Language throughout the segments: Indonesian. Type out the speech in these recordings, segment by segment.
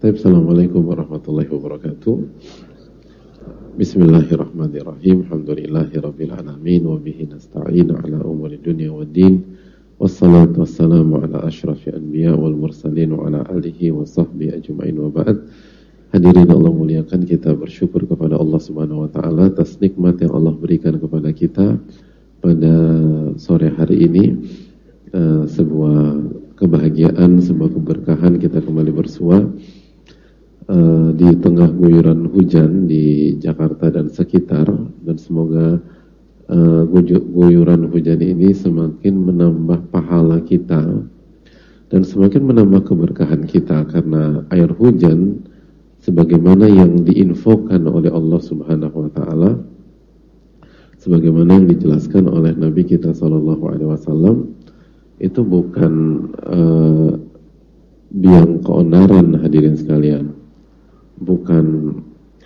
Assalamualaikum warahmatullahi wabarakatuh. Bismillahirrahmanirrahim. Alhamdulillahirabbil alamin wa bihi nasta'in ala umuri dunya waddin. Wassalatu wassalamu ala asyrafil anbiya wal mursalin wa ala alihi wa sahbihi ajma'in wa ba'd. Hadirin Allah muliakan, kita bersyukur kepada Allah Subhanahu wa taala atas nikmat yang Allah berikan kepada kita pada sore hari ini. Sebuah kebahagiaan, sebuah keberkahan kita kembali bersua di tengah guyuran hujan di Jakarta dan sekitar, dan semoga guyuran hujan ini semakin menambah pahala kita dan semakin menambah keberkahan kita, karena air hujan sebagaimana yang diinfokan oleh Allah Subhanahu wa taala, sebagaimana yang dijelaskan oleh Nabi kita sallallahu alaihi wasallam, itu bukan biang keonaran, hadirin sekalian, bukan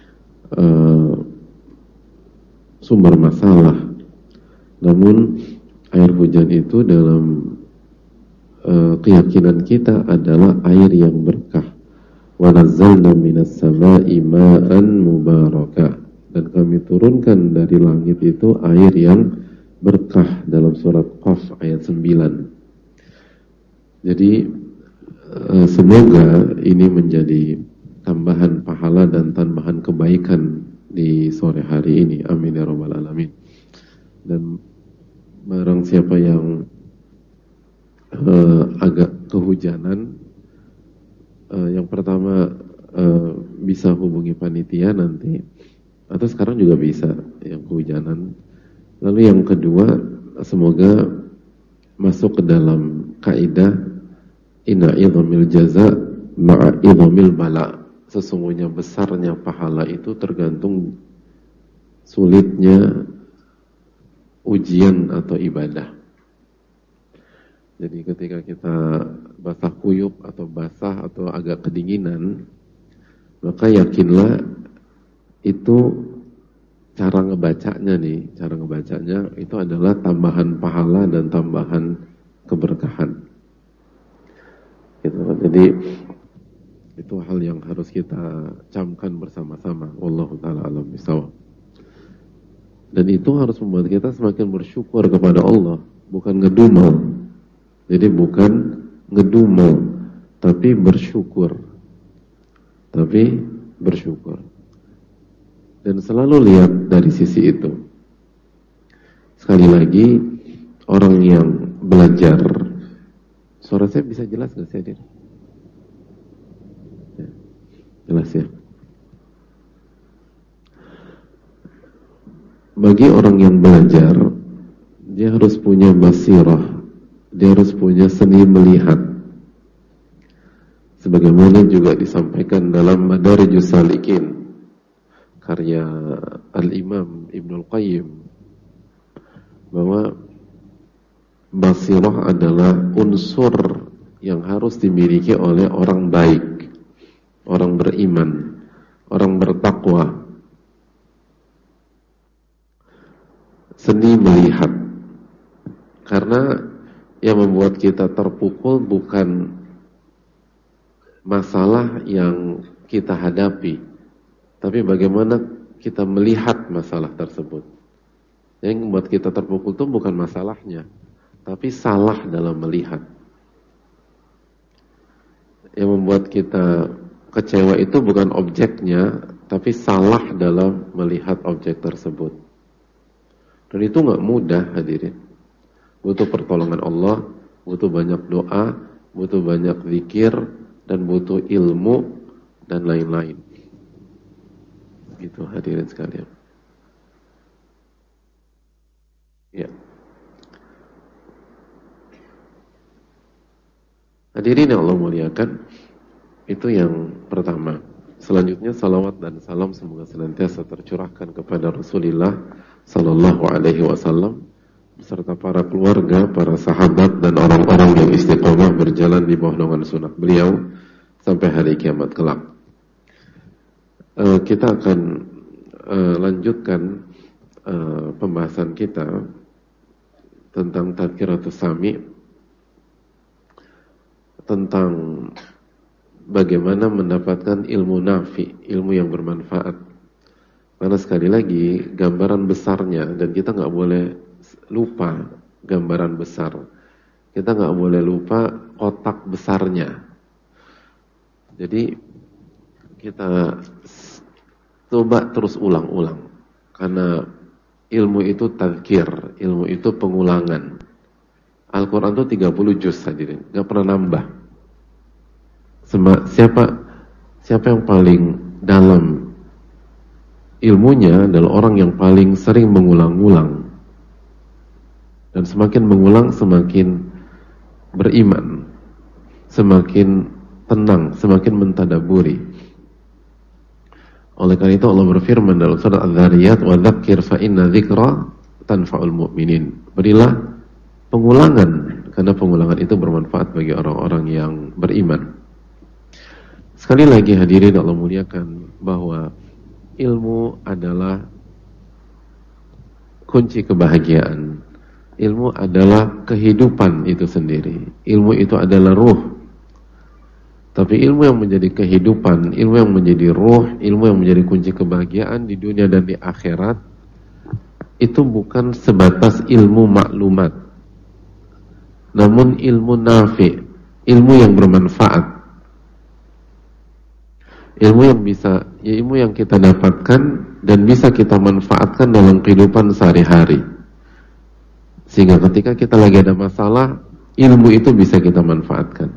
sumber masalah, namun air hujan itu dalam keyakinan kita adalah air yang berkah. Wa nazzalna minas sama'i ma'an mubaraka, dan kami turunkan dari langit itu air yang berkah, dalam surat Qaf ayat 9. Jadi semoga ini menjadi tambahan pahala dan tambahan kebaikan di sore hari ini. Amin ya rabbal alamin. Dan barang siapa yang agak kehujanan, yang pertama bisa hubungi panitia nanti, atau sekarang juga bisa yang kehujanan. Lalu yang kedua, semoga masuk ke dalam kaidah inna idhamil jaza ma'a idhamil bala. Sesungguhnya besarnya pahala itu tergantung sulitnya ujian atau ibadah. Jadi ketika kita basah kuyup atau basah atau agak kedinginan, maka yakinlah itu cara ngebacanya itu adalah tambahan pahala dan tambahan keberkahan. Gitu. Jadi itu hal yang harus kita camkan bersama-sama. Wallahu ta'ala alam bisawab. Dan itu harus membuat kita semakin bersyukur kepada Allah, bukan ngedumel. Jadi bukan ngedumel, tapi bersyukur. Dan selalu lihat dari sisi itu. Sekali lagi, orang yang belajar, suara saya bisa jelas nggak sih, Dir? Ya, jelas ya. Bagi orang yang belajar, dia harus punya basirah, dia harus punya seni melihat. Sebagaimana juga disampaikan dalam Madarijus Salikin, karya Al-Imam Ibnul Qayyim, bahwa basirah adalah unsur yang harus dimiliki oleh orang baik, orang beriman, orang bertakwa. Seni melihat. Karena yang membuat kita terpukul bukan masalah yang kita hadapi, tapi bagaimana kita melihat masalah tersebut. Yang membuat kita terpukul itu bukan masalahnya, tapi salah dalam melihat. Yang membuat kita kecewa itu bukan objeknya, tapi salah dalam melihat objek tersebut. Dan itu gak mudah, hadirin. Butuh pertolongan Allah, butuh banyak doa, butuh banyak zikir, dan butuh ilmu, dan lain-lain. Gitu, hadirin sekalian. Ya. Hadirin yang Allah muliakan, itu yang pertama. Selanjutnya, salawat dan salam semoga senantiasa tercurahkan kepada Rasulullah sallallahu alaihi wasallam beserta para keluarga, para sahabat, dan orang-orang yang istiqomah berjalan di bawah naungan sunnah beliau sampai hari kiamat kelak. Kita akan lanjutkan pembahasan kita tentang Tadhkiratus Sami, tentang bagaimana mendapatkan ilmu nafi, ilmu yang bermanfaat. Karena sekali lagi gambaran besarnya, dan kita nggak boleh lupa gambaran besar. Kita nggak boleh lupa kotak besarnya. Jadi kita coba terus ulang-ulang. Karena ilmu itu tadzkir, ilmu itu pengulangan. Al-Quran itu 30 juz hadirin, nggak pernah nambah. Siapa yang paling dalam ilmunya adalah orang yang paling sering mengulang-ulang. Dan semakin mengulang semakin beriman, semakin tenang, semakin mentadaburi. Oleh karena itu Allah berfirman dalam surat Adz-Dzariyat, "Wa dzakir fa inna dzikra tanfa'ul mu'minin." Berilah pengulangan, karena pengulangan itu bermanfaat bagi orang-orang yang beriman. Sekali lagi hadirin Allah muliakan, bahwa ilmu adalah kunci kebahagiaan. Ilmu adalah kehidupan itu sendiri. Ilmu itu adalah ruh. Tapi ilmu yang menjadi kehidupan, ilmu yang menjadi ruh, ilmu yang menjadi kunci kebahagiaan di dunia dan di akhirat, itu bukan sebatas ilmu maklumat, namun ilmu nafi, ilmu yang bermanfaat. Ilmu yang bisa, ilmu yang kita dapatkan dan bisa kita manfaatkan dalam kehidupan sehari-hari. Sehingga ketika kita lagi ada masalah, ilmu itu bisa kita manfaatkan.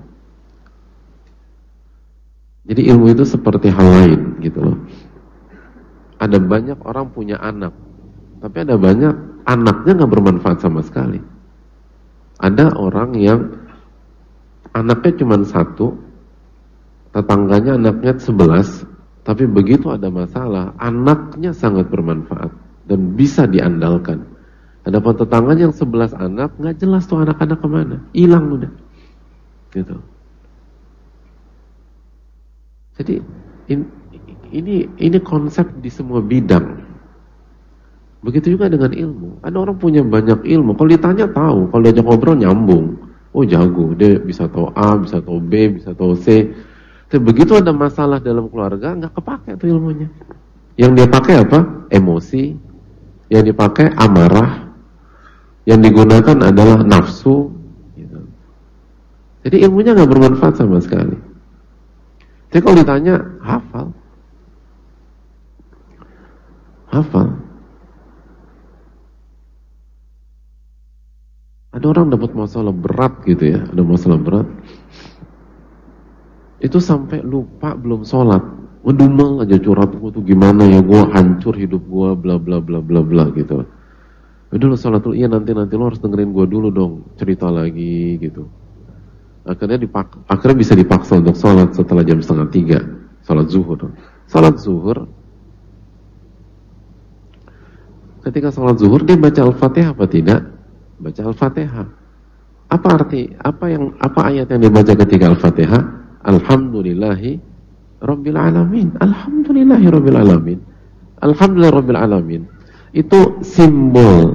Jadi ilmu itu seperti hal lain gitu loh. Ada banyak orang punya anak, tapi ada banyak anaknya gak bermanfaat sama sekali. Ada orang yang anaknya cuma 1, tetangganya anaknya 11, tapi begitu ada masalah, anaknya sangat bermanfaat dan bisa diandalkan. Adapun tetangganya yang 11 anak, nggak jelas tuh anak-anak kemana, hilang udah, gitu. Jadi ini konsep di semua bidang. Begitu juga dengan ilmu. Ada orang punya banyak ilmu, kalau ditanya tahu, kalau diajak ngobrol nyambung, oh jago, dia bisa tahu A, bisa tahu B, bisa tahu C. Tapi begitu ada masalah dalam keluarga, nggak kepake tuh ilmunya. Yang dia pakai apa? Emosi. Yang dipakai amarah. Yang digunakan adalah nafsu. Gitu. Jadi ilmunya nggak bermanfaat sama sekali. Tapi kalau ditanya, hafal. Hafal. Ada orang dapat masalah berat gitu ya, ada masalah berat. Itu sampai lupa belum sholat, ngedumel aja curhat, gue tuh gimana ya, gue hancur hidup gue, bla bla bla bla bla gitu. Udah lo sholat dulu, iya nanti lo harus dengerin gue dulu dong, cerita lagi gitu. Akhirnya bisa dipaksa untuk sholat setelah jam 2:30, sholat zuhur. Sholat zuhur, ketika sholat zuhur dia baca Al-Fatihah apa tidak? Baca Al-Fatihah. Apa ayat yang dibaca ketika Al-Fatihah? Alhamdulillahi Rabbil Alamin. Alhamdulillahi Rabbil Alamin. Alhamdulillah Rabbil Alamin. Itu simbol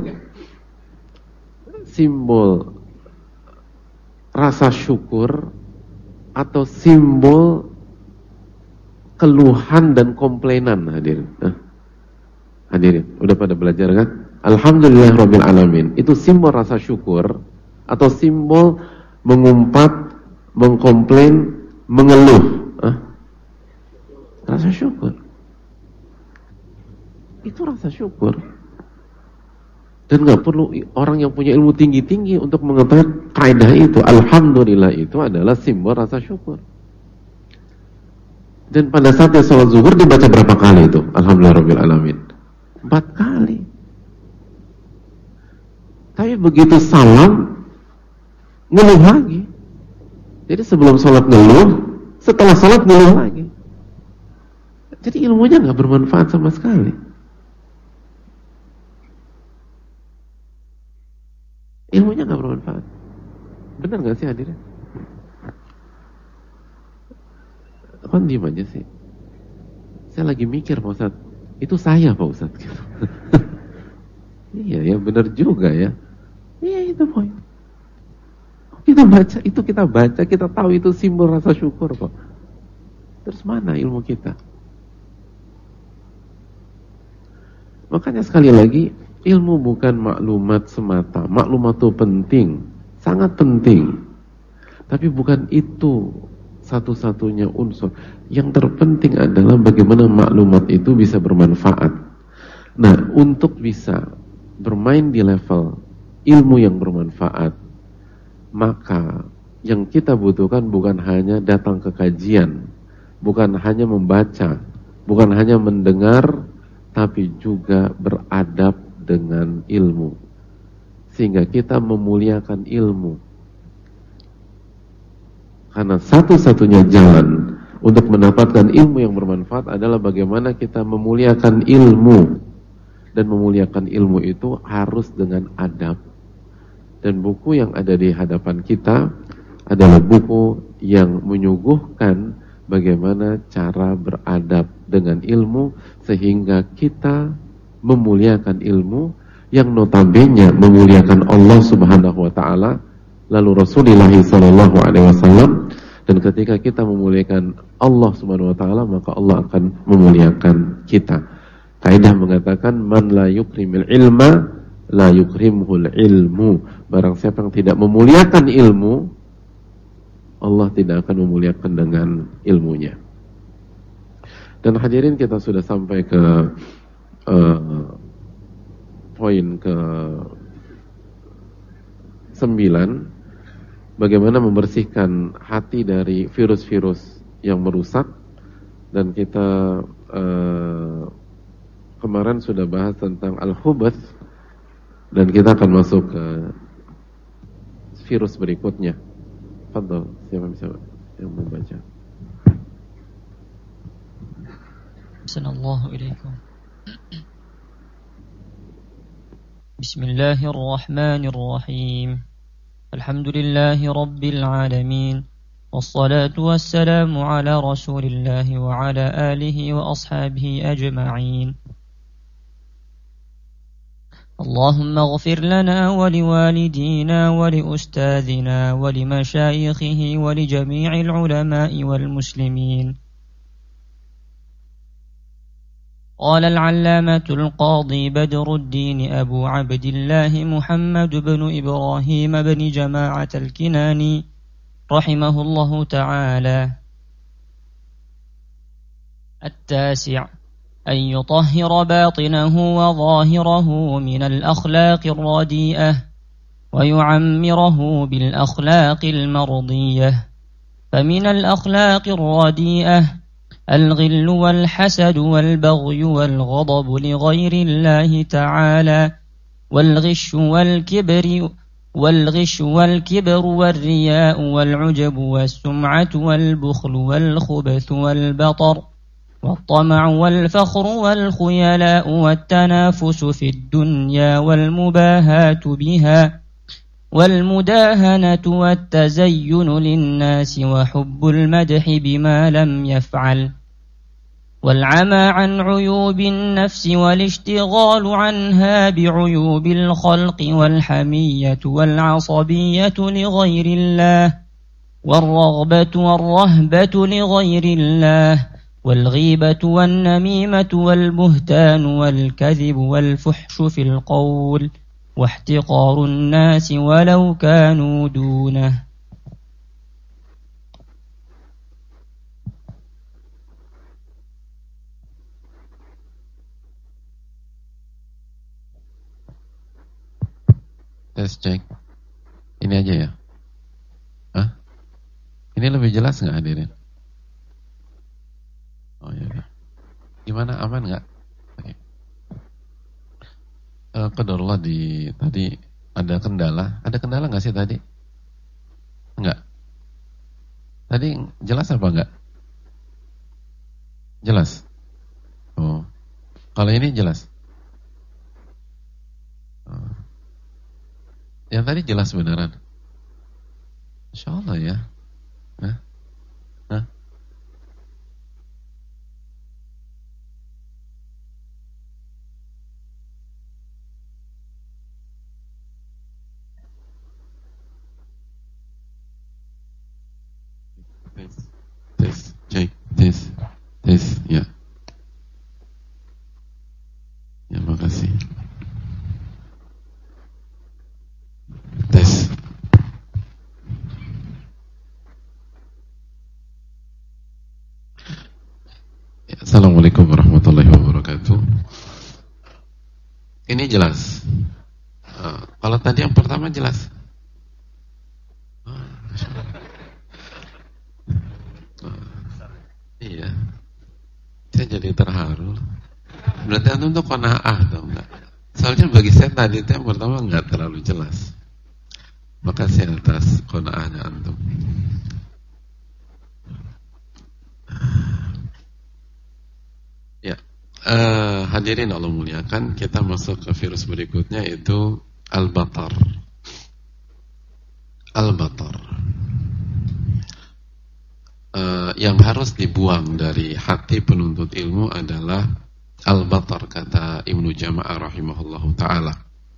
rasa syukur atau simbol keluhan dan komplainan hadirin. Hadirin, udah pada belajar kan? Alhamdulillah Rabbil Alamin. Itu simbol rasa syukur atau simbol mengumpat, mengkomplain, mengeluh. Rasa syukur. Itu rasa syukur. Dan gak perlu orang yang punya ilmu tinggi-tinggi untuk mengetahui kaidah itu. Alhamdulillah itu adalah simbol rasa syukur. Dan pada saat dia sholat zuhur dibaca berapa kali itu? Alhamdulillah Rabbil Alamin. 4 kali. Tapi begitu salam, ngeluh lagi. Jadi sebelum sholat ngeluh, setelah sholat ngeluh lagi. Jadi ilmunya gak bermanfaat sama sekali. Ilmunya gak bermanfaat. Benar gak sih hadirin? Kan diem aja sih. Saya lagi mikir Pak Ustadz, itu saya Pak Ustadz. Iya ya, benar juga ya. Iya itu poin. Kita baca, kita tahu itu simbol rasa syukur kok. Terus mana ilmu kita? Makanya sekali lagi, ilmu bukan maklumat semata. Maklumat itu penting, sangat penting. Tapi bukan itu satu-satunya unsur. Yang terpenting adalah bagaimana maklumat itu bisa bermanfaat. Nah, untuk bisa bermain di level ilmu yang bermanfaat, maka yang kita butuhkan bukan hanya datang ke kajian, bukan hanya membaca, bukan hanya mendengar, tapi juga beradab dengan ilmu. Sehingga kita memuliakan ilmu. Karena satu-satunya jalan untuk mendapatkan ilmu yang bermanfaat adalah bagaimana kita memuliakan ilmu. Dan memuliakan ilmu itu harus dengan adab. Dan buku yang ada di hadapan kita adalah buku yang menyuguhkan bagaimana cara beradab dengan ilmu sehingga kita memuliakan ilmu yang notabene memuliakan Allah Subhanahu wa taala, lalu Rasulullah sallallahu alaihi wasallam, dan ketika kita memuliakan Allah Subhanahu wa taala maka Allah akan memuliakan kita. Kaidah mengatakan man la yukrimil ilma la yukrimhul ilmu. Barang siapa yang tidak memuliakan ilmu, Allah tidak akan memuliakan dengan ilmunya. Dan hadirin, kita sudah sampai ke poin ke 9, bagaimana membersihkan hati dari virus-virus yang merusak. Dan kita kemarin sudah bahas tentang al-khubath, dan kita akan masuk ke virus berikutnya. Fadhal, siapa bisa yang membaca? Assalamualaikum warahmatullahi wabarakatuh. Bismillahirrahmanirrahim. Alhamdulillahi rabbil alamin. Wassalatu wassalamu ala rasulillahi wa ala alihi wa ashabihi ajma'in. اللهم اغفر لنا ولوالدينا ولأستاذنا ولمشايخه ولجميع العلماء والمسلمين. قال العلامة القاضي بدر الدين أبو عبد الله محمد بن إبراهيم بن جماعة الكناني رحمه الله تعالى: التاسع، أن يطهر باطنه وظاهره من الأخلاق الرديئة ويعمره بالأخلاق المرضية. فمن الأخلاق الرديئة الغل والحسد والبغي والغضب لغير الله تعالى والغش والكبر والرياء والعجب والسمعة والبخل والخبث والبطر والطمع والفخر والخيلاء والتنافس في الدنيا والمباهاة بها والمداهنة والتزين للناس وحب المدح بما لم يفعل والعمى عن عيوب النفس والاشتغال عنها بعيوب الخلق والحمية والعصبية لغير الله والرغبة والرهبة لغير الله والغيبة والنميمة والبهتان والكذب والفحش في القول واحتقار الناس ولو كانوا دونه. Tes cek. Ini aja ya? Hah? Ini lebih jelas nggak hadirin? Oh ya. Gimana, aman nggak? Oke. Qadarullah, tadi ada kendala. Ada kendala nggak sih tadi? Enggak. Tadi jelas apa enggak? Jelas. Oh. Kalau ini jelas. Oh. Yang tadi jelas beneran. Insyaallah ya. Hah? Hah? Tes, cek, tes. Assalamualaikum warahmatullahi wabarakatuh. Ini jelas. Kalau tadi yang pertama jelas. Iya. Saya jadi terharu. Berarti antum tuh qanaah atau enggak? Soalnya bagi saya tadi itu yang pertama enggak terlalu jelas. Makasih atas qanaahnya antum. Ya. Hadirin Allah muliakan, kita masuk ke virus berikutnya, yaitu al-batar. Al-batar. Yang harus dibuang dari hati penuntut ilmu adalah al-batar, kata Ibnu Jama'ah rahimahullahu ta'ala.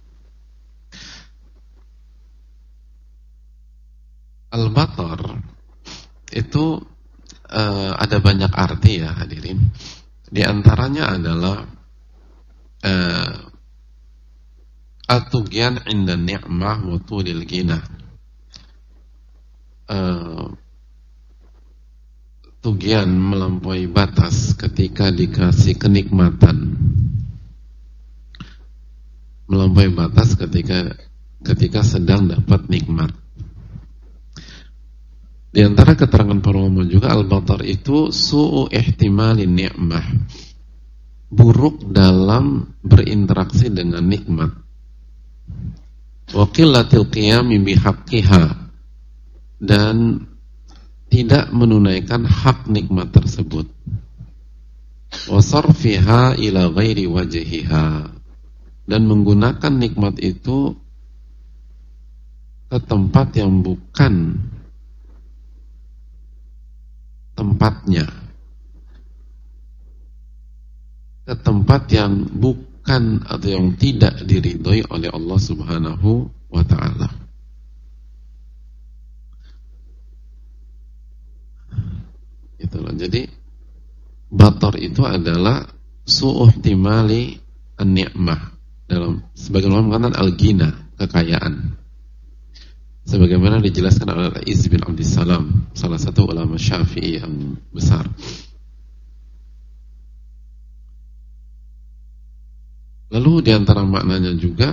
Al-batar itu ada banyak arti ya hadirin. Di antaranya adalah at-tughyan 'inda ni'mah wa tulil ghina. Tughyan, melampaui batas ketika dikasih kenikmatan. Melampaui batas ketika sedang dapat nikmat. Di antara keterangan para ulama juga, al-batar itu su'u ihtimalin ni'mah, buruk dalam berinteraksi dengan nikmat, wa qillatil qiyami bihaqqiha, dan tidak menunaikan hak nikmat tersebut, wa sarfiha ila ghairi wajhiha, dan menggunakan nikmat itu ke tempat yang bukan tempatnya, ke tempat yang bukan atau yang tidak diridhoi oleh Allah Subhanahu wa ta'ala. Itulah. Jadi batar itu adalah su'uhtimali an-ni'mah, dalam sebagian ulama mengatakan al-ghina, kekayaan. Sebagaimana dijelaskan oleh Iz bin Abdissalam, salah satu ulama Syafi'i yang besar. Lalu diantara maknanya juga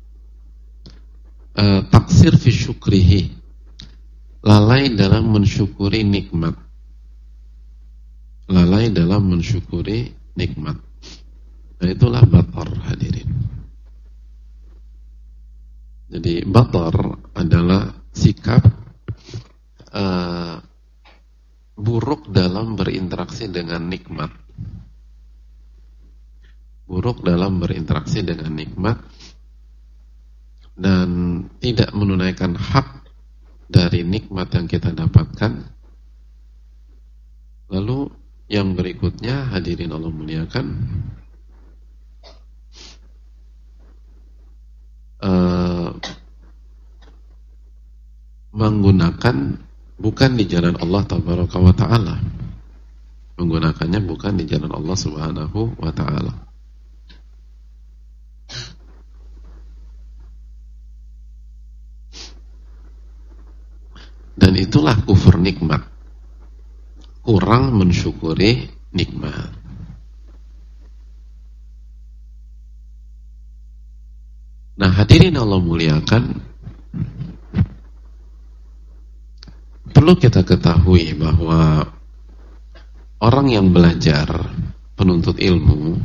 taksir fi syukrihi, lalai dalam mensyukuri nikmat. Lalai dalam mensyukuri nikmat. Nah, itulah batar hadirin. Jadi batar adalah sikap buruk dalam berinteraksi dengan nikmat. Buruk dalam berinteraksi dengan nikmat dan tidak menunaikan hak dari nikmat yang kita dapatkan. Lalu yang berikutnya, hadirin Allah muliakan, menggunakan bukan di jalan Allah tabaraka wa ta'ala, menggunakannya bukan di jalan Allah subhanahu wa ta'ala. Dan itulah kufur nikmat, kurang mensyukuri nikmat. Nah, hadirin Allah muliakan, perlu kita ketahui bahwa orang yang belajar, penuntut ilmu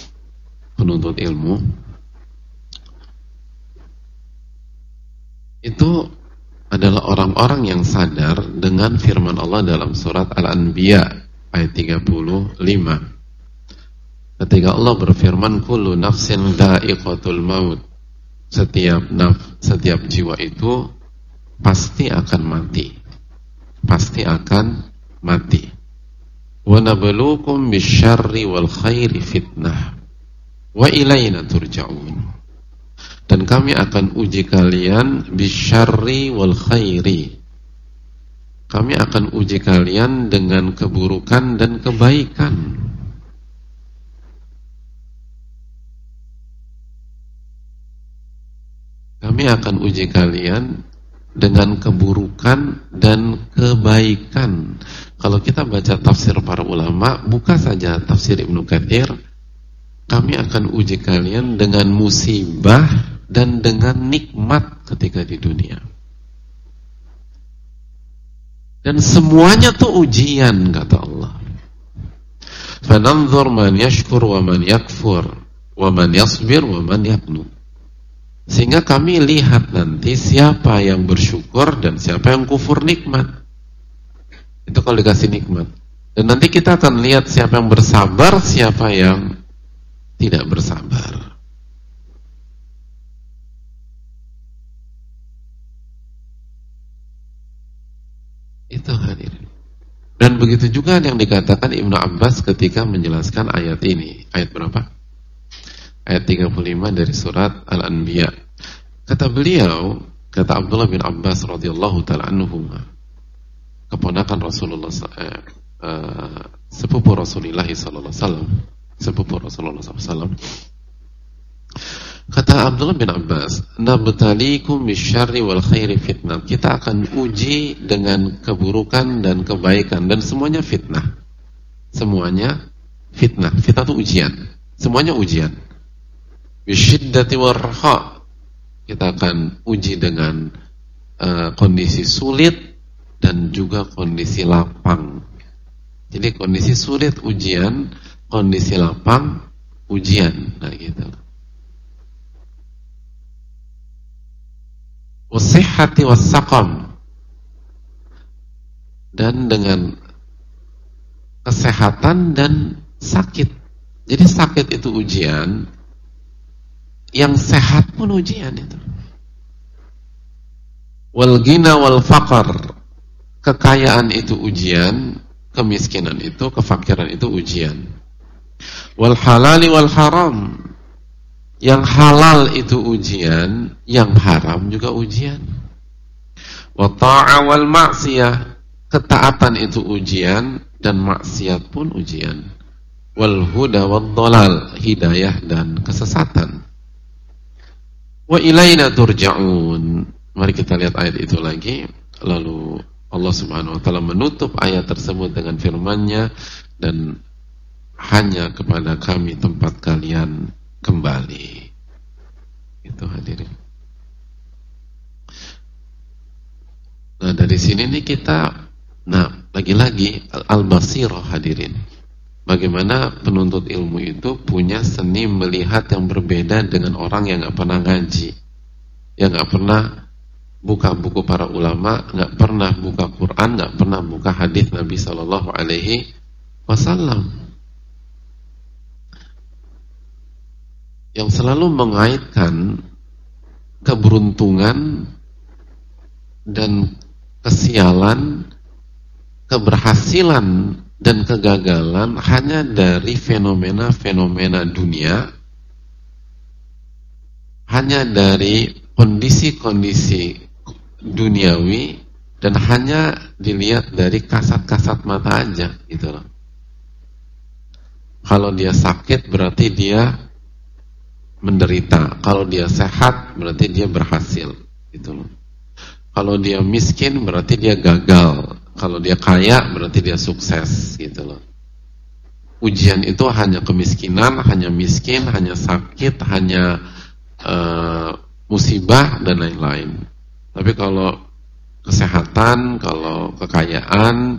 itu adalah orang-orang yang sadar dengan firman Allah dalam surat Al-Anbiya ayat 35. Ketika Allah berfirman, kullu nafsin dha'iqatul maut, setiap jiwa itu pasti akan mati. Pasti akan mati. Wa nabluukum bisyarri wal khairi fitnah wa ilaina turja'un. Dan kami akan uji kalian bisyarri wal khairi. Kami akan uji kalian dengan keburukan dan kebaikan. Kami akan uji kalian dengan keburukan dan kebaikan. Kalau kita baca tafsir para ulama, ulama, buka saja tafsir Ibnu Katsir, kami akan uji kalian dengan musibah dan dengan nikmat ketika di dunia. Dan semuanya tuh ujian, kata Allah. Fananzur man yashkur wa man yakfur wa man yasbir wa man yaqnut. Sehingga kami lihat nanti siapa yang bersyukur dan siapa yang kufur nikmat. Itu kalau dikasih nikmat. Dan nanti kita akan lihat siapa yang bersabar, siapa yang tidak bersabar. Itu hadirin. Dan begitu juga yang dikatakan Ibnu Abbas ketika menjelaskan ayat ini. Ayat berapa? Ayat 35 dari surat Al-Anbiya. Kata beliau, kata Abdullah bin Abbas radhiyallahu ta'ala anhuma, keponakan Rasulullah, sepupu Rasulullah sallallahu alaihi wasallam, sepupu Rasulullah sallallahu alaihi wasallam. Kata Abdullah bin Abbas, nabtalikum bisyarri wal khairi fitnah. Kita akan uji dengan keburukan dan kebaikan, dan semuanya fitnah. Semuanya fitnah. Fitnah itu ujian. Semuanya ujian. Bisyiddati warha. Kita akan uji dengan kondisi sulit dan juga kondisi lapang. Jadi kondisi sulit ujian, kondisi lapang ujian. Nah gitu. Wasihhati wassaqam, dan dengan kesehatan dan sakit. Jadi sakit itu ujian, yang sehat pun ujian itu. Wal ghina wal faqr, kekayaan itu ujian, kemiskinan itu, kefakiran itu ujian. Wal halali wal haram, yang halal itu ujian, yang haram juga ujian. Wa ta'a wal ma'siyah, ketaatan itu ujian dan maksiat pun ujian. Wal huda wad dhalal, hidayah dan kesesatan. Wa ilaina turja'un. Mari kita lihat ayat itu lagi. Lalu Allah Subhanahu wa taala menutup ayat tersebut dengan firman-Nya, dan hanya kepada kami tempat kalian kembali. Itu hadirin. Nah, dari sini nih kita, lagi-lagi al-basirah hadirin. Bagaimana penuntut ilmu itu punya seni melihat yang berbeda dengan orang yang nggak pernah ngaji, yang nggak pernah buka buku para ulama, nggak pernah buka Quran, nggak pernah buka hadis Nabi Sallallahu Alaihi Wasallam, yang selalu mengaitkan keberuntungan dan kesialan, keberhasilan dan kegagalan hanya dari fenomena-fenomena dunia, hanya dari kondisi-kondisi duniawi, dan hanya dilihat dari kasat-kasat mata aja gitu loh. Kalau dia sakit berarti dia menderita, kalau dia sehat berarti dia berhasil gitu loh. Kalau dia miskin berarti dia gagal, kalau dia kaya berarti dia sukses gitu loh. Ujian itu hanya kemiskinan, hanya miskin, hanya sakit, hanya musibah dan lain-lain. Tapi kalau kesehatan, kalau kekayaan,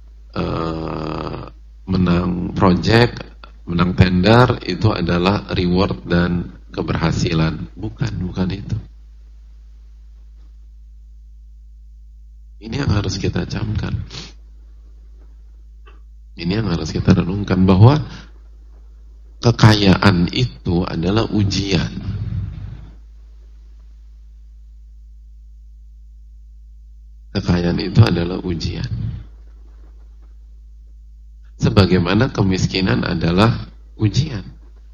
menang project, menang tender, itu adalah reward dan keberhasilan. Bukan itu. Ini yang harus kita camkan. Ini yang harus kita renungkan, bahwa kekayaan itu adalah ujian. Kekayaan itu adalah ujian. Sebagaimana kemiskinan adalah ujian.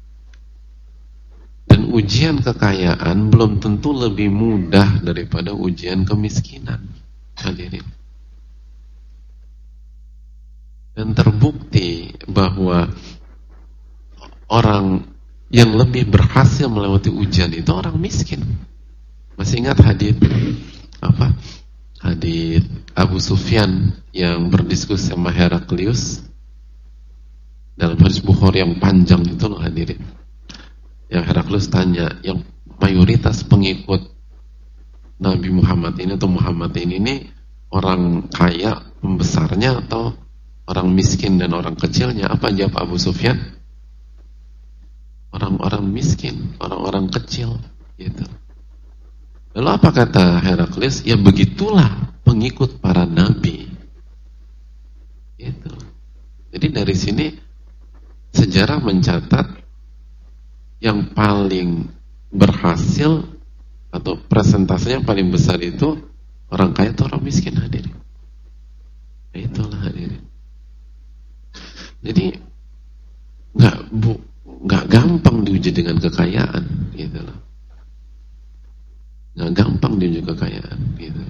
Dan ujian kekayaan belum tentu lebih mudah daripada ujian kemiskinan. Hadirin. Dan terbukti bahwa orang yang lebih berhasil melewati ujian itu orang miskin. Masih ingat hadits Abu Sufyan yang berdiskusi sama Heraklius? dalam hadis Bukhari yang panjang itu loh hadirin, yang Heraklius tanya, yang mayoritas pengikut Nabi Muhammad ini atau Muhammad ini orang kaya pembesarnya atau orang miskin dan orang kecilnya? Apa jawab Abu Sufyan? Orang-orang miskin, orang-orang kecil gitu. Lalu apa kata Heraklius? Ya begitulah pengikut para nabi gitu. Jadi dari sini sejarah mencatat yang paling berhasil atau presentasinya yang paling besar itu orang kaya atau orang miskin, hadirin. Nah, itulah hadirin. Jadi nggak gampang diuji dengan kekayaan, gitu loh. Nggak gampang diuji kekayaan, gitu.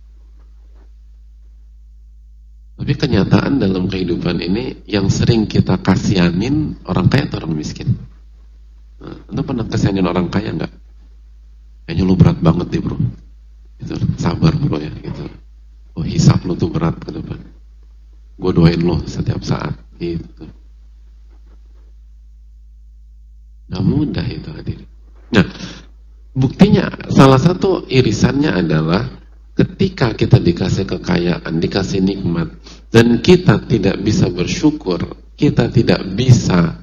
Tapi kenyataan dalam kehidupan ini yang sering kita kasihanin orang kaya atau orang miskin. Nah, Anda pernah kasihanin orang kaya nggak? Kayaknya lu berat banget deh bro. Gitu, sabar bro ya. Gitu. Oh hisab lu tuh berat ke depan. Gue doain lo setiap saat. Gitu. Nggak mudah itu hadirin. Nah, buktinya salah satu irisannya adalah ketika kita dikasih kekayaan, dikasih nikmat, dan kita tidak bisa bersyukur, kita tidak bisa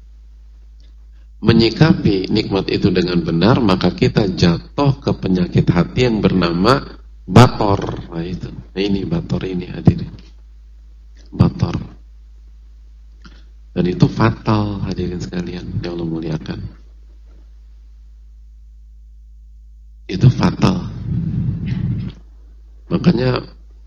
menyikapi nikmat itu dengan benar, maka kita jatuh ke penyakit hati yang bernama bator. Nah itu, nah ini bator ini hadirin, bator. Dan itu fatal hadirin sekalian yang Allah muliakan. Itu fatal. Makanya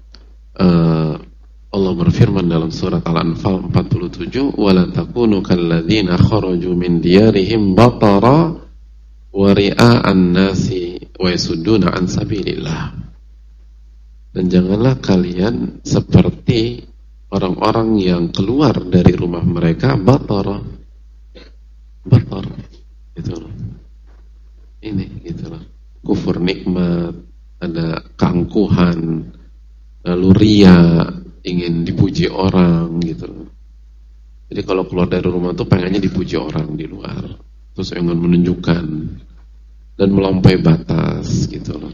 Allah berfirman dalam surat Al-Anfal 47, "Wala takunu kalladzina kharaju min diyarihim batara wa ria'an nasi wa yasudduna an sabilillah." Dan janganlah kalian seperti orang-orang yang keluar dari rumah mereka batara. Batar. Gitu loh. Ini gitu loh. Kufur nikmat, ada keangkuhan, lalu ria, ingin dipuji orang gitu. Jadi kalau keluar dari rumah tuh pengennya dipuji orang di luar, terus ingin menunjukkan dan melampaui batas gitu loh.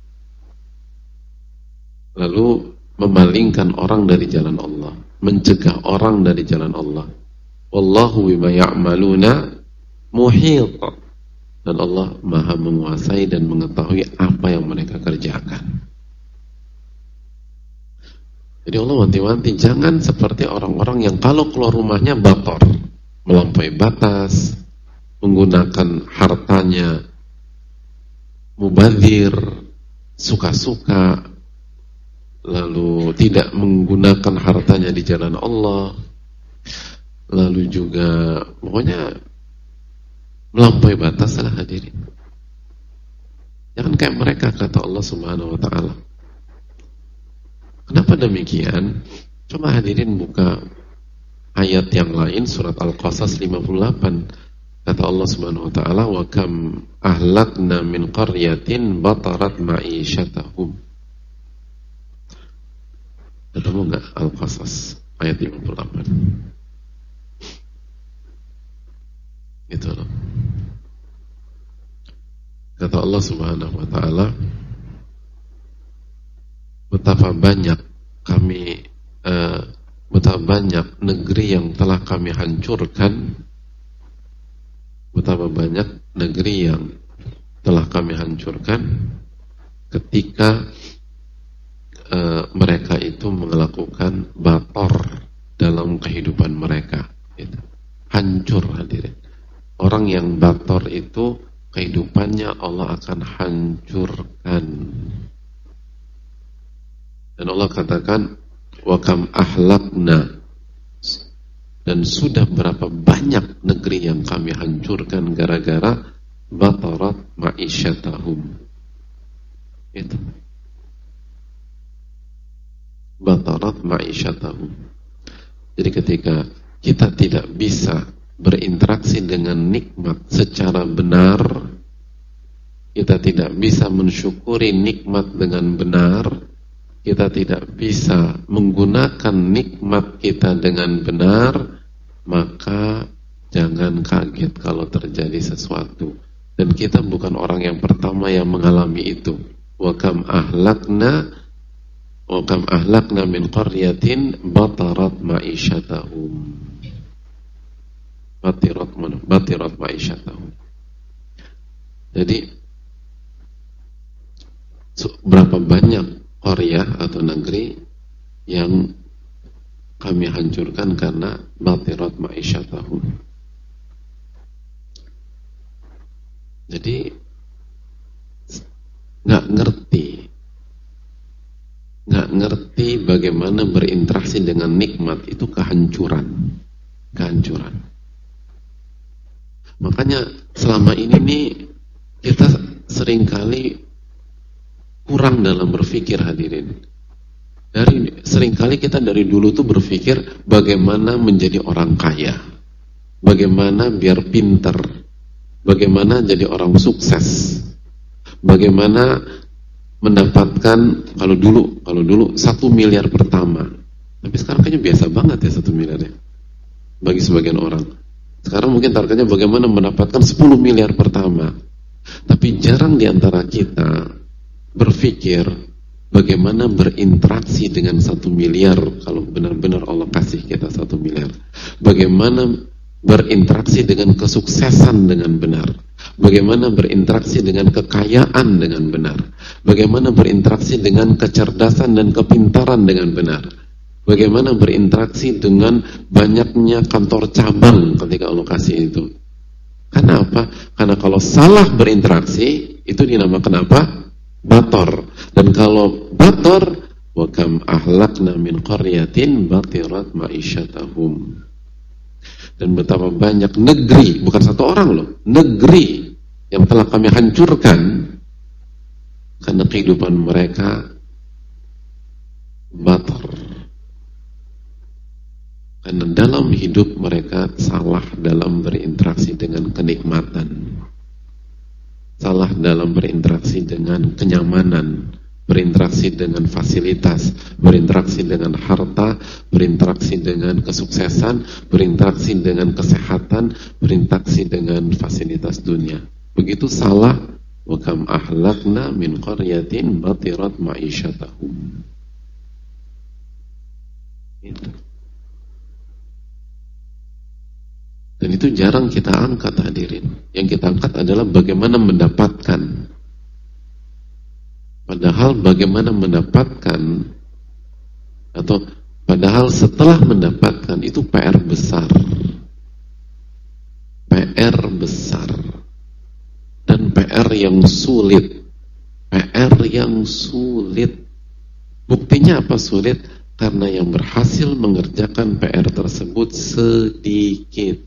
Lalu memalingkan orang dari jalan Allah, mencegah orang dari jalan Allah. Wallahu bima ya'maluna muhit. Dan Allah maha menguasai dan mengetahui apa yang mereka kerjakan. Jadi Allah wanti-wanti, jangan seperti orang-orang yang kalau keluar rumahnya bator, melampaui batas, menggunakan hartanya mubadzir, suka-suka, lalu tidak menggunakan hartanya di jalan Allah, lalu juga pokoknya melampaui batas lah hadirin. Jangan kayak mereka, kata Allah Subhanahu wa ta'ala. Kenapa demikian? Coba hadirin buka ayat yang lain, surat Al-Qasas 58. Kata Allah Subhanahu wa ta'ala, "Wa kam ahlakna min qaryatin batarat ma'isyatahum." Ketemu enggak Al-Qasas ayat 58? Gitu loh. Kata Allah Subhanahu wa ta'ala, betapa banyak negeri yang telah kami hancurkan, betapa banyak negeri yang telah kami hancurkan ketika mereka itu melakukan bator dalam kehidupan mereka. Gitu. Hancur hadirin. Orang yang bator itu kehidupannya Allah akan hancurkan. Dan Allah katakan, "Wa kam ahlakna." Dan sudah berapa banyak negeri yang kami hancurkan gara-gara batarat ma'isyatahum. Itu. Batarat ma'isyatahum. Jadi ketika kita tidak bisa berinteraksi dengan nikmat secara benar, kita tidak bisa mensyukuri nikmat dengan benar, kita tidak bisa menggunakan nikmat kita dengan benar, maka jangan kaget kalau terjadi sesuatu. Dan kita bukan orang yang pertama yang mengalami itu. Wa kam ahlakna min qaryatin batarat ma'isyatahum. Batirat ma'isyatahum. Jadi berapa banyak qaryah atau negeri yang kami hancurkan karena batirat ma'isyatahum. Jadi nggak ngerti bagaimana berinteraksi dengan nikmat, itu kehancuran. Makanya selama ini nih kita seringkali kurang dalam berpikir, hadirin. Seringkali kita dari dulu tuh berpikir bagaimana menjadi orang kaya, bagaimana biar pinter, bagaimana jadi orang sukses, bagaimana mendapatkan kalau dulu 1 miliar pertama. Tapi sekarang kayaknya biasa banget ya 1 miliar ya bagi sebagian orang. Sekarang mungkin targetnya bagaimana mendapatkan 10 miliar pertama. Tapi jarang di antara kita berpikir bagaimana berinteraksi dengan 1 miliar kalau benar-benar Allah kasih kita 1 miliar. Bagaimana berinteraksi dengan kesuksesan dengan benar. Bagaimana berinteraksi dengan kekayaan dengan benar. Bagaimana berinteraksi dengan kecerdasan dan kepintaran dengan benar. Bagaimana berinteraksi dengan banyaknya kantor cabang ketika Allah kasih itu. Karena apa? Karena kalau salah berinteraksi itu dinamakan apa? Bator. Dan kalau bator, wa kam ahlakna min qaryatin batirat ma'isyatahum. Dan betapa banyak negeri, bukan satu orang loh, negeri yang telah kami hancurkan karena kehidupan mereka batar. Karena dalam hidup mereka salah dalam berinteraksi dengan kenikmatan, salah dalam berinteraksi dengan kenyamanan, berinteraksi dengan fasilitas, berinteraksi dengan harta, berinteraksi dengan kesuksesan, berinteraksi dengan kesehatan, berinteraksi dengan fasilitas dunia. Begitu salah, wa kam ahlakna min qaryatin batirat ma'isyatahum. Itu. Dan itu jarang kita angkat, hadirin. Yang kita angkat adalah bagaimana mendapatkan. Padahal bagaimana mendapatkan, atau padahal setelah mendapatkan itu PR besar. PR besar. Dan PR yang sulit. PR yang sulit. Buktinya apa sulit? Karena yang berhasil mengerjakan PR tersebut sedikit.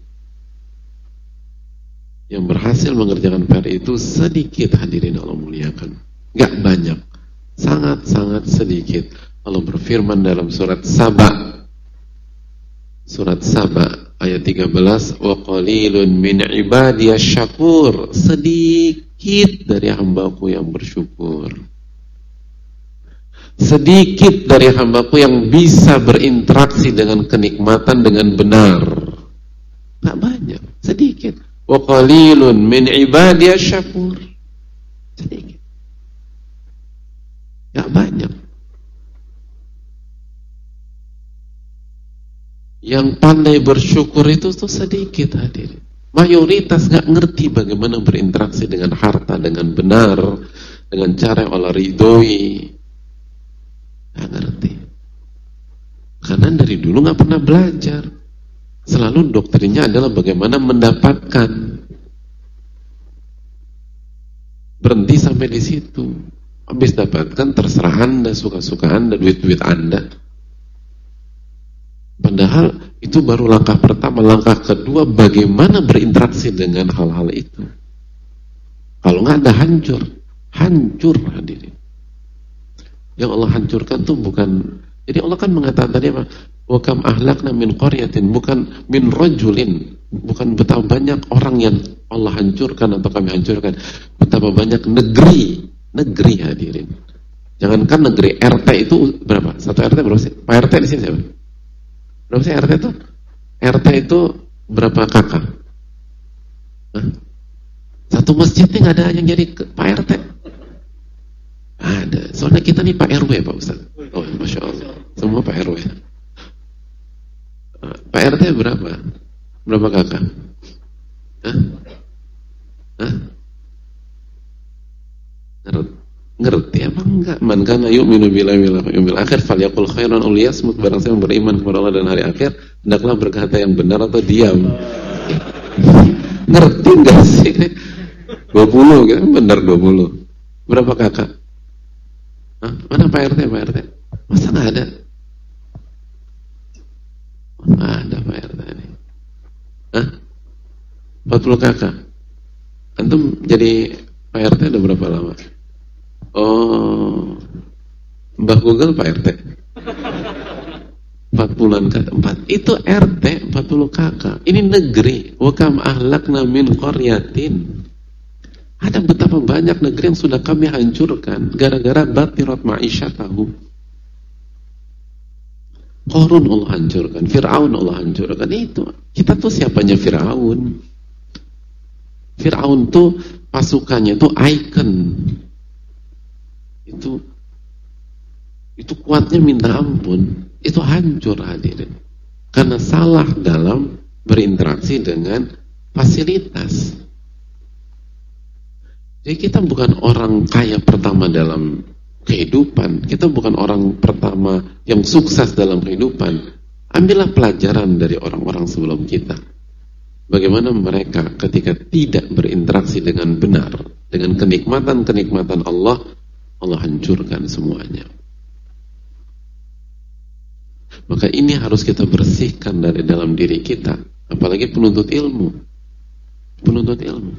Yang berhasil mengerjakan PR itu sedikit, hadirin Allah muliakan. Gak banyak, sangat-sangat sedikit. Allah berfirman dalam surat Saba ayat 13, wa qalilun min ibadiyas syakur. Sedikit dari hambaku yang bersyukur. Sedikit dari hambaku yang bisa berinteraksi dengan kenikmatan dengan benar. Gak banyak, sedikit. Wa qalilun min ibadiyas syakur. Sedikit. Gak banyak. Yang pandai bersyukur itu tuh sedikit, hadirin. Mayoritas gak ngerti bagaimana berinteraksi dengan harta dengan benar, dengan cara yang Allah ridhoi. Gak ngerti. Karena dari dulu gak pernah belajar. Selalu doktrinnya adalah bagaimana mendapatkan. Berhenti sampai di situ. Habis dapatkan terserah Anda, suka-suka Anda, duit-duit Anda. Padahal itu baru langkah pertama. Langkah kedua, bagaimana berinteraksi dengan hal-hal itu. Kalau nggak ada hancur hadirin. Yang Allah hancurkan tuh bukan. Jadi Allah kan mengatakan tadi apa? Wa kam ahlakna min qaryatin, bukan min rajulin. Bukan betapa banyak orang yang Allah hancurkan atau kami hancurkan. Betapa banyak negeri hadirin. Jangankan negeri, RT itu berapa? Satu RT berapa sih? Pak RT di sini siapa? Berapa sih RT itu? RT itu berapa kakak? Hah? Satu masjid ini nggak ada yang jadi Pak RT. Ada. Soalnya kita nih Pak RW Pak Ustaz. Oh, Masya Allah. Semua Pak RW. Pak RT berapa? Berapa kakak? Hah? Hah? Ngerti apa enggak? Man kana yu'minu billahi wal yawmil akhir falyaqul khairan aw liyasmut. Barang siapa yang beriman kepada Allah dan hari akhir, hendaklah berkata yang benar atau diam. Ngerti enggak sih? 20 gitu, benar 20. Berapa kakak? Hah? Mana Pak RT? Pak RT? Masa enggak ada? Enggak ada Pak RT ini. Hah? 40 kakak. Antum jadi Pak RT udah berapa lama? Oh, Mbah Google Pak RT 40-an kakak 4. Itu RT 40 kakak. Ini negeri. Wa kam ahlakna min qaryatin. Ada betapa banyak negeri yang sudah kami hancurkan gara-gara batirat ma'isyatahu. Qarun Allah hancurkan, Fir'aun Allah hancurkan. Itu kita tuh siapanya Fir'aun? Fir'aun tuh pasukannya tuh icon. Itu kuatnya minta ampun. Itu hancur hadirin. Karena salah dalam berinteraksi dengan fasilitas. Jadi kita bukan orang kaya pertama dalam kehidupan. Kita bukan orang pertama yang sukses dalam kehidupan. Ambillah pelajaran dari orang-orang sebelum kita. Bagaimana mereka ketika tidak berinteraksi dengan benar, dengan kenikmatan-kenikmatan Allah hancurkan semuanya. Maka ini harus kita bersihkan dari dalam diri kita, apalagi penuntut ilmu. Penuntut ilmu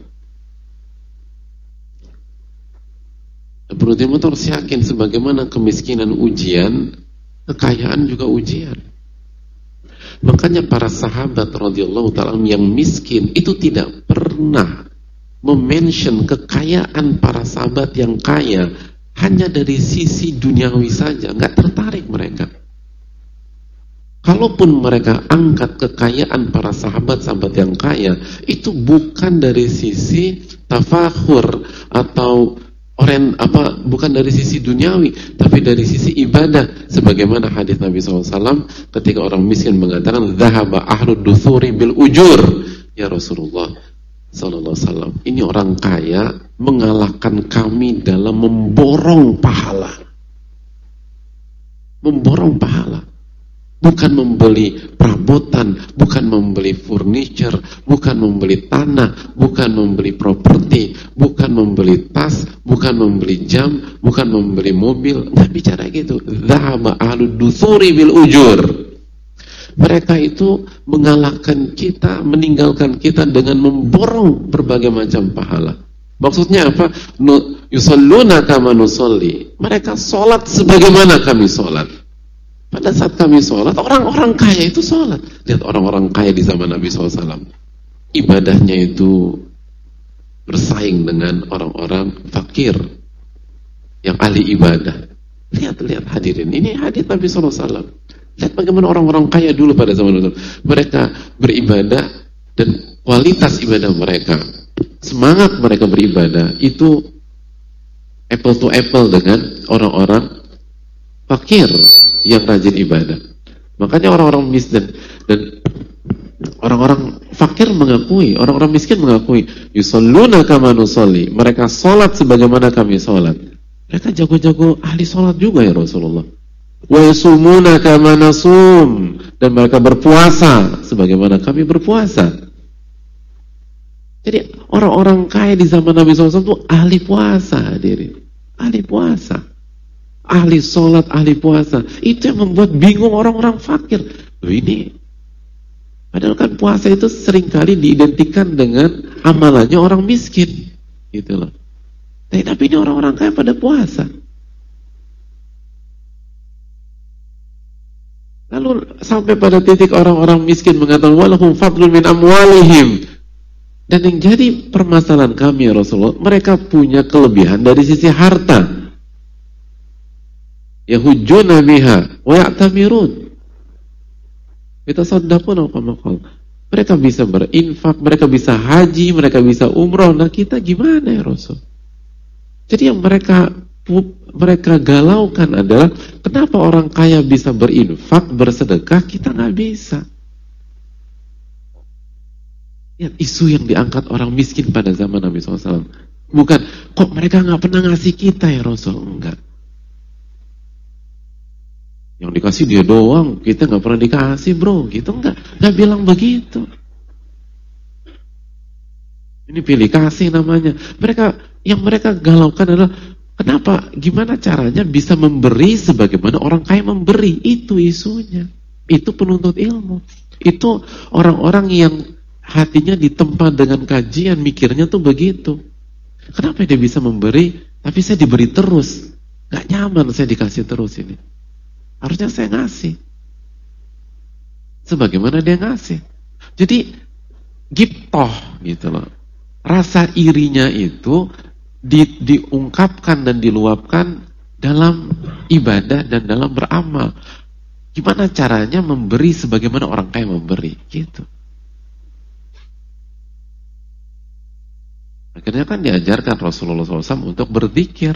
itu harus yakin sebagaimana kemiskinan ujian, kekayaan juga ujian. Makanya para sahabat radhiyallahu ta'ala yang miskin itu tidak pernah memention kekayaan para sahabat yang kaya hanya dari sisi duniawi saja, nggak tertarik mereka. Kalaupun mereka angkat kekayaan para sahabat-sahabat yang kaya, itu bukan dari sisi tafakhur atau bukan dari sisi duniawi, tapi dari sisi ibadah. Sebagaimana hadis Nabi SAW ketika orang miskin mengatakan, "Dhahaba ahlud duthuri bil ujur." Ya Rasulullah sallallahu alaihi wasallam, ini orang kaya mengalahkan kami dalam memborong pahala. Memborong pahala. Bukan membeli perabotan, bukan membeli furniture, bukan membeli tanah, bukan membeli properti, bukan membeli tas, bukan membeli jam, bukan membeli mobil. Nggak bicara gitu. Dhahaba ahlud duthuri bil ujur. Mereka itu mengalahkan kita, meninggalkan kita dengan memborong berbagai macam pahala. Maksudnya apa? Yusalluna kama nusalli. Mereka sholat sebagaimana kami sholat. Pada saat kami sholat, orang-orang kaya itu sholat. Lihat orang-orang kaya di zaman Nabi SAW. Ibadahnya itu bersaing dengan orang-orang fakir yang ahli ibadah. Lihat hadirin. Ini hadis Nabi SAW. Lihat bagaimana orang-orang kaya dulu pada zaman itu. Mereka beribadah dan kualitas ibadah mereka, semangat mereka beribadah itu apple to apple dengan orang-orang fakir yang rajin ibadah. Makanya orang-orang miskin dan orang-orang fakir mengakui, orang-orang miskin mengakui, yusalluna kama nusalli. Mereka salat sebagaimana kami salat. Mereka jago-jago ahli salat juga ya Rasulullah. Wa yasumuna kama nasum, dan mereka berpuasa sebagaimana kami berpuasa. Jadi orang-orang kaya di zaman Nabi SAW itu ahli puasa, hadirin. Ahli puasa. Ahli sholat, ahli puasa. Itu yang membuat bingung orang-orang fakir. Loh ini, padahal kan puasa itu seringkali diidentikan dengan amalannya orang miskin, gitu loh. Tapi ini orang-orang kaya pada puasa. Lalu sampai pada titik orang-orang miskin mengatakan walahum fadlun min amwalihim. Dan yang jadi permasalahan kami ya Rasulullah, mereka punya kelebihan dari sisi harta. Yahujjuna biha wa ya'tamirun. Yatasaddaquna kama qala. Mereka bisa berinfak, mereka bisa haji, mereka bisa umroh. Nah kita gimana ya Rasul? Jadi yang mereka galaukan adalah kenapa orang kaya bisa berinfak, bersedekah, kita nggak bisa. Ya, isu yang diangkat orang miskin pada zaman Nabi SAW. Bukan, kok mereka nggak pernah ngasih kita ya Rasul? Enggak. Yang dikasih dia doang, kita nggak pernah dikasih bro, gitu nggak bilang begitu. Ini pilih kasih namanya. Yang mereka galaukan adalah kenapa, gimana caranya bisa memberi sebagaimana orang kaya memberi, itu isunya. Itu penuntut ilmu. Itu orang-orang yang hatinya ditempa dengan kajian, mikirnya tuh begitu. Kenapa dia bisa memberi, tapi saya diberi terus? Gak nyaman saya dikasih terus ini. Harusnya saya ngasih sebagaimana dia ngasih. Jadi giptoh gitu loh. Rasa irinya itu diungkapkan dan diluapkan dalam ibadah dan dalam beramal. Gimana caranya memberi sebagaimana orang kaya memberi gitu. Akhirnya kan diajarkan Rasulullah SAW untuk berzikir.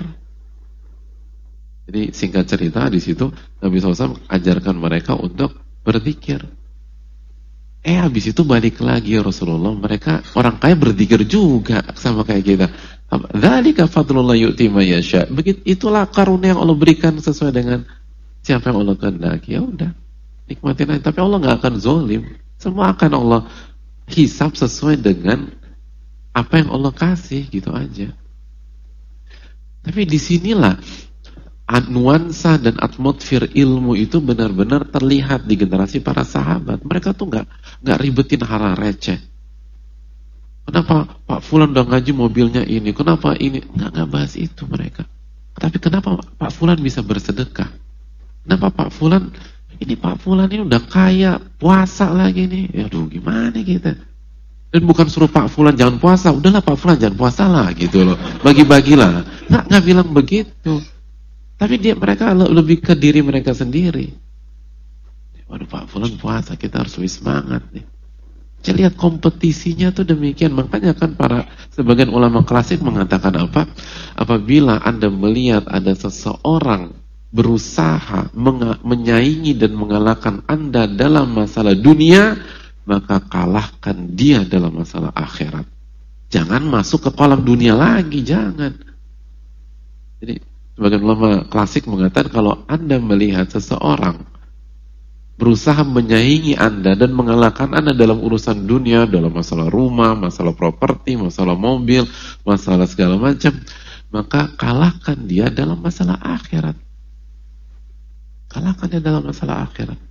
Jadi singkat cerita di situ Nabi SAW ajarkan mereka untuk berzikir. Habis itu balik lagi ya Rasulullah, mereka orang kaya berzikir juga sama kayak kita. Dzalika fadlullah yu'ti may yasha. Begitu, itulah karunia yang Allah berikan sesuai dengan siapa yang Allah kehendaki. Ya udah, nikmatin aja. Tapi Allah nggak akan zolim. Semua akan Allah hisab sesuai dengan apa yang Allah kasih, gitu aja. Tapi disinilah nuansa dan atmosfer ilmu itu benar-benar terlihat di generasi para sahabat. Mereka tuh nggak ribetin hal receh. Kenapa Pak Fulan udah ngaji mobilnya ini? Kenapa ini? Nggak bahas itu mereka. Tapi kenapa Pak Fulan bisa bersedekah? Kenapa Pak Fulan ini udah kaya, puasa lagi nih? Aduh gimana kita? Dan bukan suruh Pak Fulan jangan puasa. Udahlah Pak Fulan jangan puasa lah gitu loh. Bagi-bagilah. Nggak bilang begitu. Tapi mereka lebih ke diri mereka sendiri. Waduh Pak Fulan puasa, kita harus lebih semangat nih. Jadi lihat kompetisinya tuh demikian. Makanya kan sebagian ulama klasik mengatakan apa? Apabila Anda melihat ada seseorang berusaha menyaingi dan mengalahkan Anda dalam masalah dunia, maka kalahkan dia dalam masalah akhirat. Jangan masuk ke kolam dunia lagi, jangan. Jadi sebagian ulama klasik mengatakan kalau Anda melihat seseorang berusaha menyaingi Anda dan mengalahkan Anda dalam urusan dunia, dalam masalah rumah, masalah properti, masalah mobil, masalah segala macam, maka kalahkan dia dalam masalah akhirat. Kalahkan dia dalam masalah akhirat.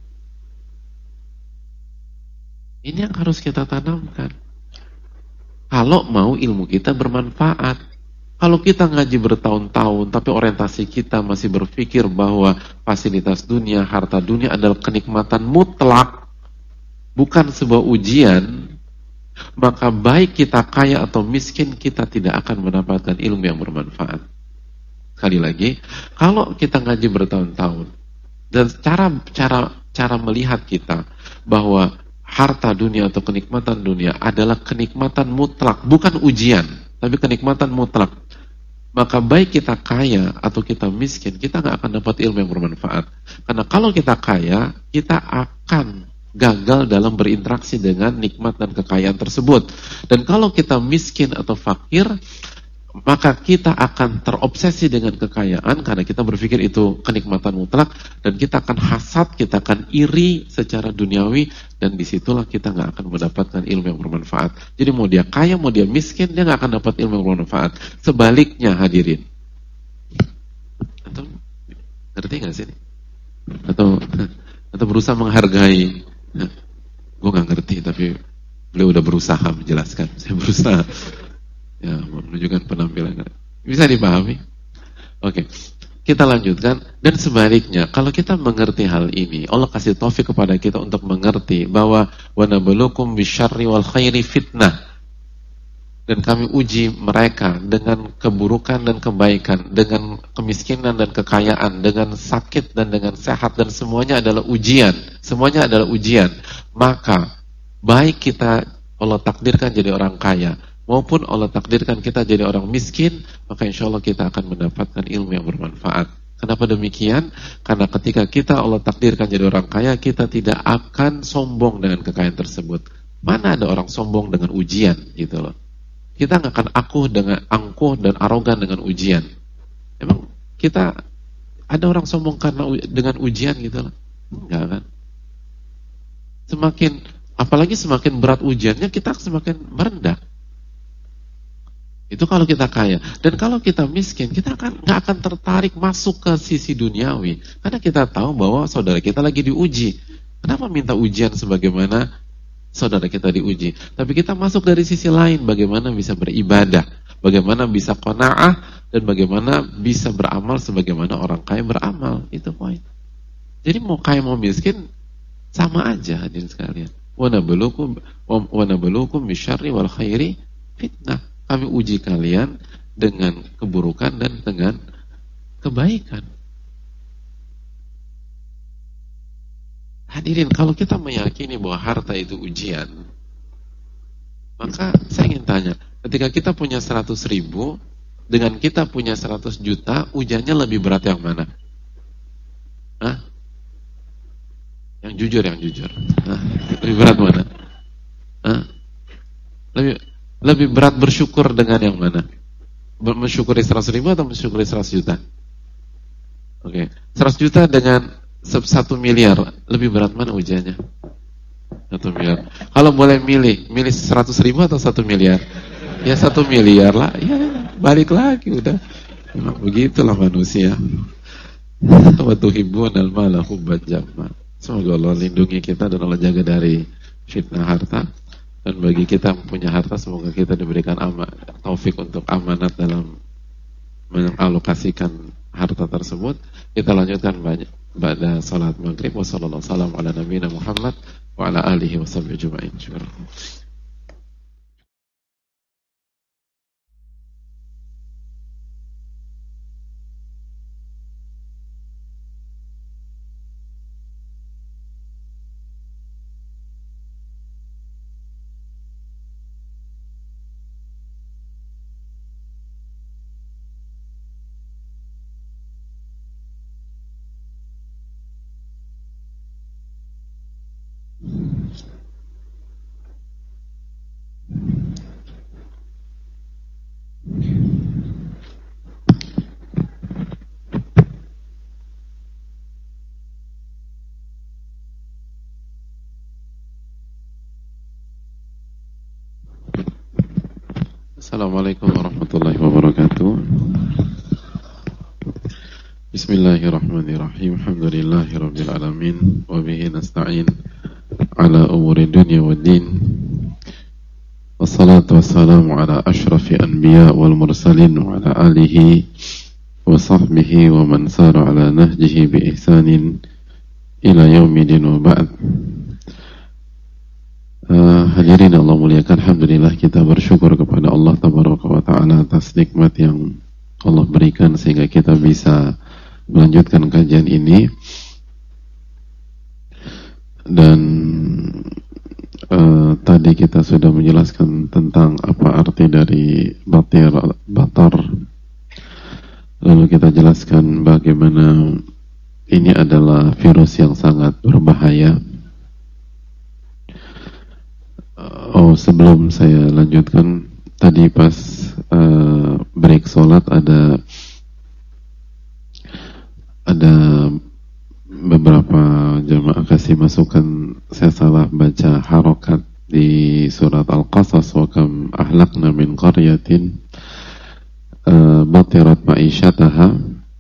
Ini yang harus kita tanamkan. Kalau mau ilmu kita bermanfaat. Kalau kita ngaji bertahun-tahun, tapi orientasi kita masih berpikir bahwa fasilitas dunia, harta dunia adalah kenikmatan mutlak, bukan sebuah ujian, maka baik kita kaya atau miskin, kita tidak akan mendapatkan ilmu yang bermanfaat. Sekali lagi, kalau kita ngaji bertahun-tahun, dan cara melihat kita bahwa harta dunia atau kenikmatan dunia adalah kenikmatan mutlak, bukan ujian, tapi kenikmatan mutlak, maka baik kita kaya atau kita miskin, kita nggak akan dapat ilmu yang bermanfaat. Karena kalau kita kaya, kita akan gagal dalam berinteraksi dengan nikmat dan kekayaan tersebut. Dan kalau kita miskin atau fakir, maka kita akan terobsesi dengan kekayaan karena kita berpikir itu kenikmatan mutlak, dan kita akan hasad, kita akan iri secara duniawi, dan disitulah kita nggak akan mendapatkan ilmu yang bermanfaat. Jadi mau dia kaya, mau dia miskin, dia nggak akan dapat ilmu yang bermanfaat. Sebaliknya hadirin, atau ngerti nggak sih? Atau berusaha menghargai? Gue nggak ngerti, tapi beliau udah berusaha menjelaskan. Saya berusaha. Ya, menunjukkan penampilan. Bisa dipahami? Oke, kita lanjutkan. Dan sebaliknya, kalau kita mengerti hal ini, Allah kasih taufik kepada kita untuk mengerti bahwa wa nabluukum bisyarri wal khairi fitnah. dan kami uji mereka dengan keburukan dan kebaikan, dengan kemiskinan dan kekayaan, dengan sakit dan dengan sehat, dan semuanya adalah ujian. Semuanya adalah ujian. Maka baik kita Allah takdirkan jadi orang kaya, maupun Allah takdirkan kita jadi orang miskin, maka insya Allah kita akan mendapatkan ilmu yang bermanfaat. Kenapa demikian? Karena ketika kita Allah takdirkan jadi orang kaya, kita tidak akan sombong dengan kekayaan tersebut. Mana ada orang sombong dengan ujian, gitu loh. Kita nggak akan angkuh dan arogan dengan ujian. Emang kita ada orang sombong karena dengan ujian gitu loh? Enggak kan? Apalagi semakin berat ujiannya, kita semakin merendah. Itu kalau kita kaya. Dan kalau kita miskin, kita nggak akan tertarik masuk ke sisi duniawi, karena kita tahu bahwa saudara kita lagi diuji. Kenapa minta ujian sebagaimana saudara kita diuji? Tapi kita masuk dari sisi lain, bagaimana bisa beribadah, bagaimana bisa qanaah, dan bagaimana bisa beramal sebagaimana orang kaya beramal. Itu poin. Jadi mau kaya mau miskin sama aja, hadirin sekalian. Wa nabluukum bisyarri wal khairi fitnah. Kami uji kalian dengan keburukan dan dengan kebaikan. Hadirin, kalau kita meyakini bahwa harta itu ujian, maka saya ingin tanya, ketika kita punya 100 ribu dengan kita punya 100 juta, ujiannya lebih berat yang mana? Hah? Yang jujur. Hah? Lebih berat mana? Hah? Lebih berat bersyukur dengan yang mana? Mensyukuri 100 ribu atau mensyukuri 100 juta? Oke, 100 juta dengan 1 miliar, lebih berat mana ujiannya? 1 miliar. Kalau boleh milih 100 ribu atau 1 miliar? Ya 1 miliar lah. Ya balik lagi udah. Memang begitulah manusia. Wa tuhibbunal mala hubban jamma. Semoga Allah lindungi kita dan Allah jaga dari fitnah harta. Dan bagi kita yang punya harta, semoga kita diberikan taufik untuk amanat dalam mengalokasikan harta tersebut. Kita lanjutkan pada salat maghrib. Wassalamualaikum warahmatullahi wabarakatuh wa ala alihi wa sahbihi ajma'in. Assalamualaikum warahmatullahi wabarakatuh. Bismillahirrahmanirrahim. Alhamdulillahirabbil alamin wa bihi nasta'in ala umuri dunya waddin. Wassalatu wassalamu ala asyrafil anbiya wal mursalin wa ala alihi wa sahbihi wa man sara ala nahjihi bi ihsanin ila yaumidin wa ba'd. Hadirin Allah muliakan, alhamdulillah kita bersyukur kepada Allah tabaraka wa taala atas nikmat yang Allah berikan sehingga kita bisa melanjutkan kajian ini. Dan tadi kita sudah menjelaskan tentang apa arti dari batar. Lalu kita jelaskan bagaimana ini adalah virus yang sangat berbahaya. Sebelum saya lanjutkan, tadi pas break sholat ada beberapa jemaah kasih masukan, saya salah baca harokat di surat Al-Qasas, wa kam ahlakna min qaryatin batirat ma'isyataha,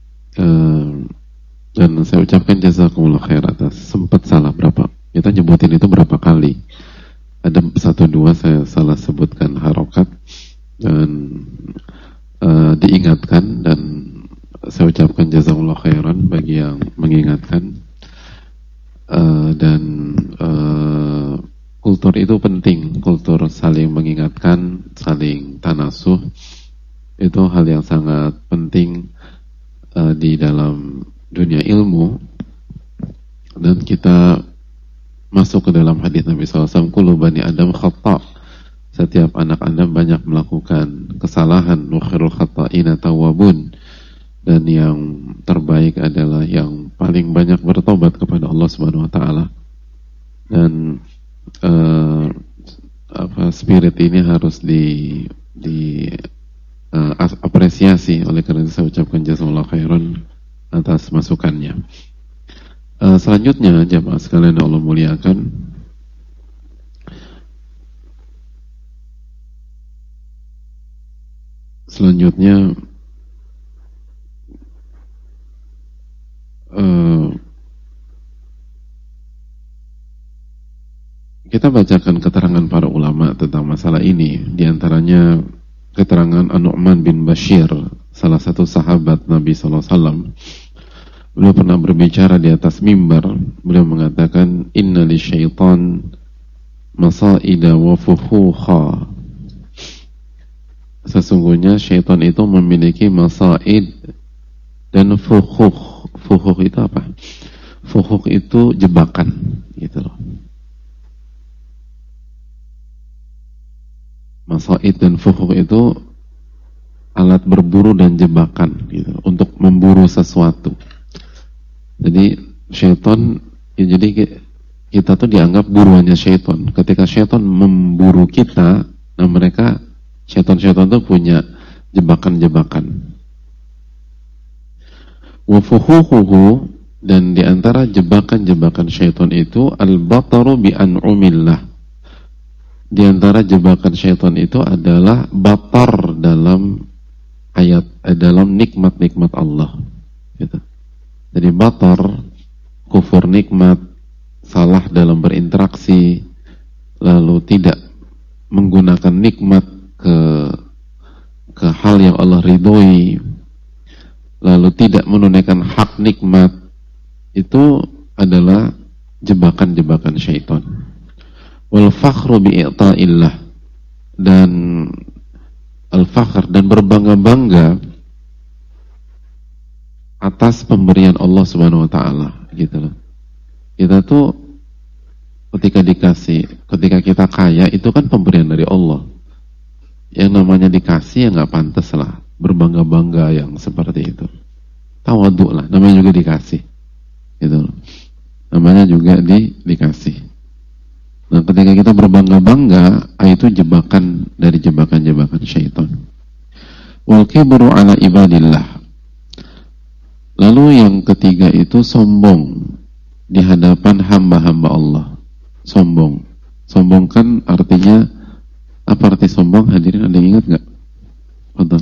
dan saya ucapkan jazakumullah khair atas, sempat salah berapa, kita nyebutin itu berapa kali. Ada 1-2 saya salah sebutkan harokat dan diingatkan, dan saya ucapkan jazakumullah khairan bagi yang mengingatkan. Dan kultur itu penting, kultur saling mengingatkan, saling tanasuh, itu hal yang sangat penting di dalam dunia ilmu. Dan kita masuk ke dalam hadis Nabi SAW, kullu bani Adam khata', setiap anak Adam banyak melakukan kesalahan, wa khairul khata'ina tawwabun, dan yang terbaik adalah yang paling banyak bertobat kepada Allah Subhanahu wa taala. Dan spirit ini harus apresiasi. Oleh karena itu saya ucapkan jazakallahu khairan atas masukannya. Selanjutnya jamaah sekalian yang Allah muliakan, selanjutnya kita bacakan keterangan para ulama tentang masalah ini. Di antaranya keterangan An-Nu'man bin Bashir, salah satu sahabat Nabi SAW. Beliau pernah berbicara di atas mimbar. Beliau mengatakan, inna li syaitan masaida wa fuhuha. Sesungguhnya syaitan itu memiliki masaid dan fuhuh. Fuhuh itu apa? Fuhuh itu jebakan, gitu loh. Masaid dan fuhuh itu alat berburu dan jebakan, gitu, untuk memburu sesuatu. Jadi syaitan, ya, jadi kita tuh dianggap buruannya syaitan. Ketika syaitan memburu kita, nah mereka syaitan-syaitan tuh punya jebakan-jebakan. Wa fuhuhuhu, dan diantara jebakan-jebakan syaitan itu al-bataru bi an'umillah. Di antara jebakan syaitan itu adalah batar dalam dalam nikmat-nikmat Allah, gitu. Jadi batar, kufur nikmat, salah dalam berinteraksi, lalu tidak menggunakan nikmat ke hal yang Allah ridhoi, lalu tidak menunaikan hak nikmat, itu adalah jebakan-jebakan syaitan. Wal fakhru bi i'ta'illah, dan al-fakhr, dan berbangga-bangga atas pemberian Allah Subhanahu wa taala, gitu loh. Kita tuh ketika kita kaya itu kan pemberian dari Allah. Yang namanya dikasih ya nggak pantas lah berbangga-bangga yang seperti itu. Tawadhu lah, namanya juga dikasih, gitu loh. Namanya juga dikasih. Nah, ketika kita berbangga-bangga, itu jebakan dari jebakan-jebakan syaitan. Wal kibru ala ibadillah. Lalu yang ketiga itu sombong di hadapan hamba-hamba Allah. Sombong. Sombong kan artinya, apa arti sombong? Hadirin ada yang ingat nggak? Betul.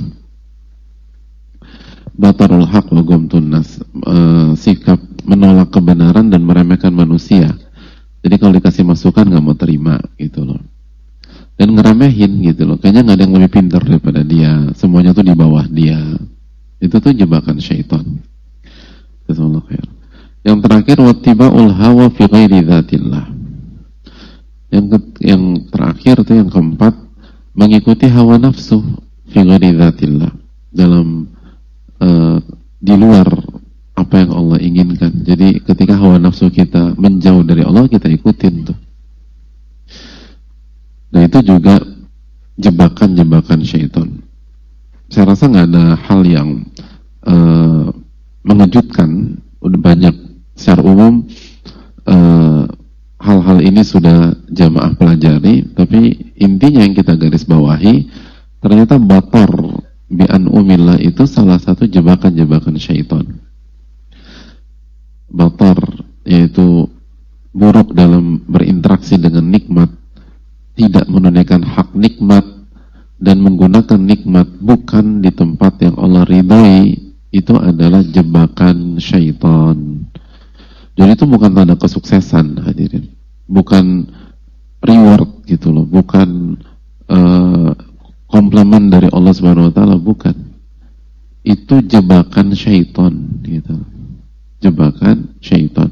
Batarul haq wa ghamtun nas. Sikap menolak kebenaran dan meremehkan manusia. Jadi kalau dikasih masukan nggak mau terima, gitu loh. Dan ngeremehin, gitu loh. Kayaknya nggak ada yang lebih pintar daripada dia. Semuanya tuh di bawah dia. Itu tuh jebakan syaitan. Yang terakhir, wattiba'ul hawa fi ghairi dzatillah. Yang terakhir tuh yang keempat, mengikuti hawa nafsu fi ghairi dzatillah, dalam di luar apa yang Allah inginkan. Jadi ketika hawa nafsu kita menjauh dari Allah, kita ikutin tuh. Nah itu juga jebakan-jebakan syaitan. Saya rasa nggak ada hal yang mengejutkan. Udah banyak secara umum hal-hal ini sudah jamaah pelajari, tapi intinya yang kita garis bawahi, ternyata batar bi an'umillah itu salah satu jebakan-jebakan syaitan. Batar yaitu buruk dalam berinteraksi dengan nikmat, tidak menunaikan hak nikmat, dan menggunakan nikmat bukan di tempat yang Allah ridhai, itu adalah jebakan syaitan. Jadi itu bukan tanda kesuksesan, hadirin, bukan reward, gitu loh, bukan komplimen dari Allah Subhanahu wa taala, bukan. Itu jebakan syaitan, gitu. Jebakan syaitan.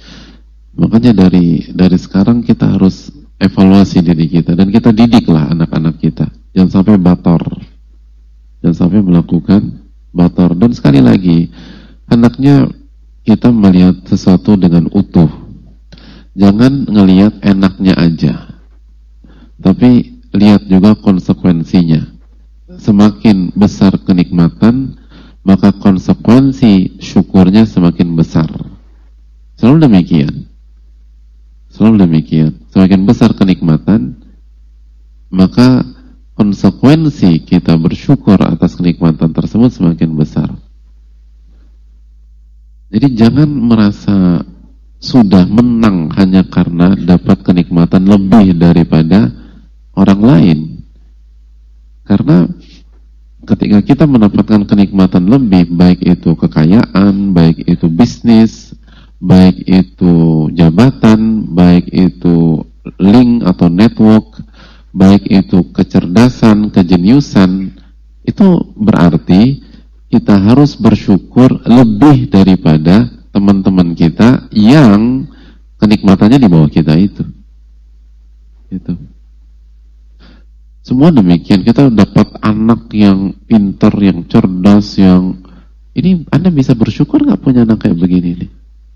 Makanya dari sekarang kita harus evaluasi diri kita, dan kita didiklah anak-anak anak kita. Jangan sampai bator. Jangan sampai melakukan bator. Dan sekali lagi, hendaknya kita melihat sesuatu dengan utuh. Jangan ngelihat enaknya aja, tapi lihat juga konsekuensinya. Semakin besar kenikmatan, maka konsekuensi syukurnya semakin besar. Selalu demikian. Selalu demikian. Semakin besar kenikmatan, maka konsekuensi kita bersyukur atas kenikmatan tersebut semakin besar. Jadi jangan merasa sudah menang hanya karena dapat kenikmatan lebih daripada orang lain. Karena ketika kita mendapatkan kenikmatan lebih, baik itu kekayaan, baik itu bisnis, baik itu jabatan, baik itu link atau network, baik itu kecerdasan, kejeniusan, itu berarti kita harus bersyukur lebih daripada teman-teman kita yang kenikmatannya di bawah kita itu. Semua demikian. Kita dapat anak yang pintar, yang cerdas, yang ini Anda bisa bersyukur nggak punya anak kayak begini nih?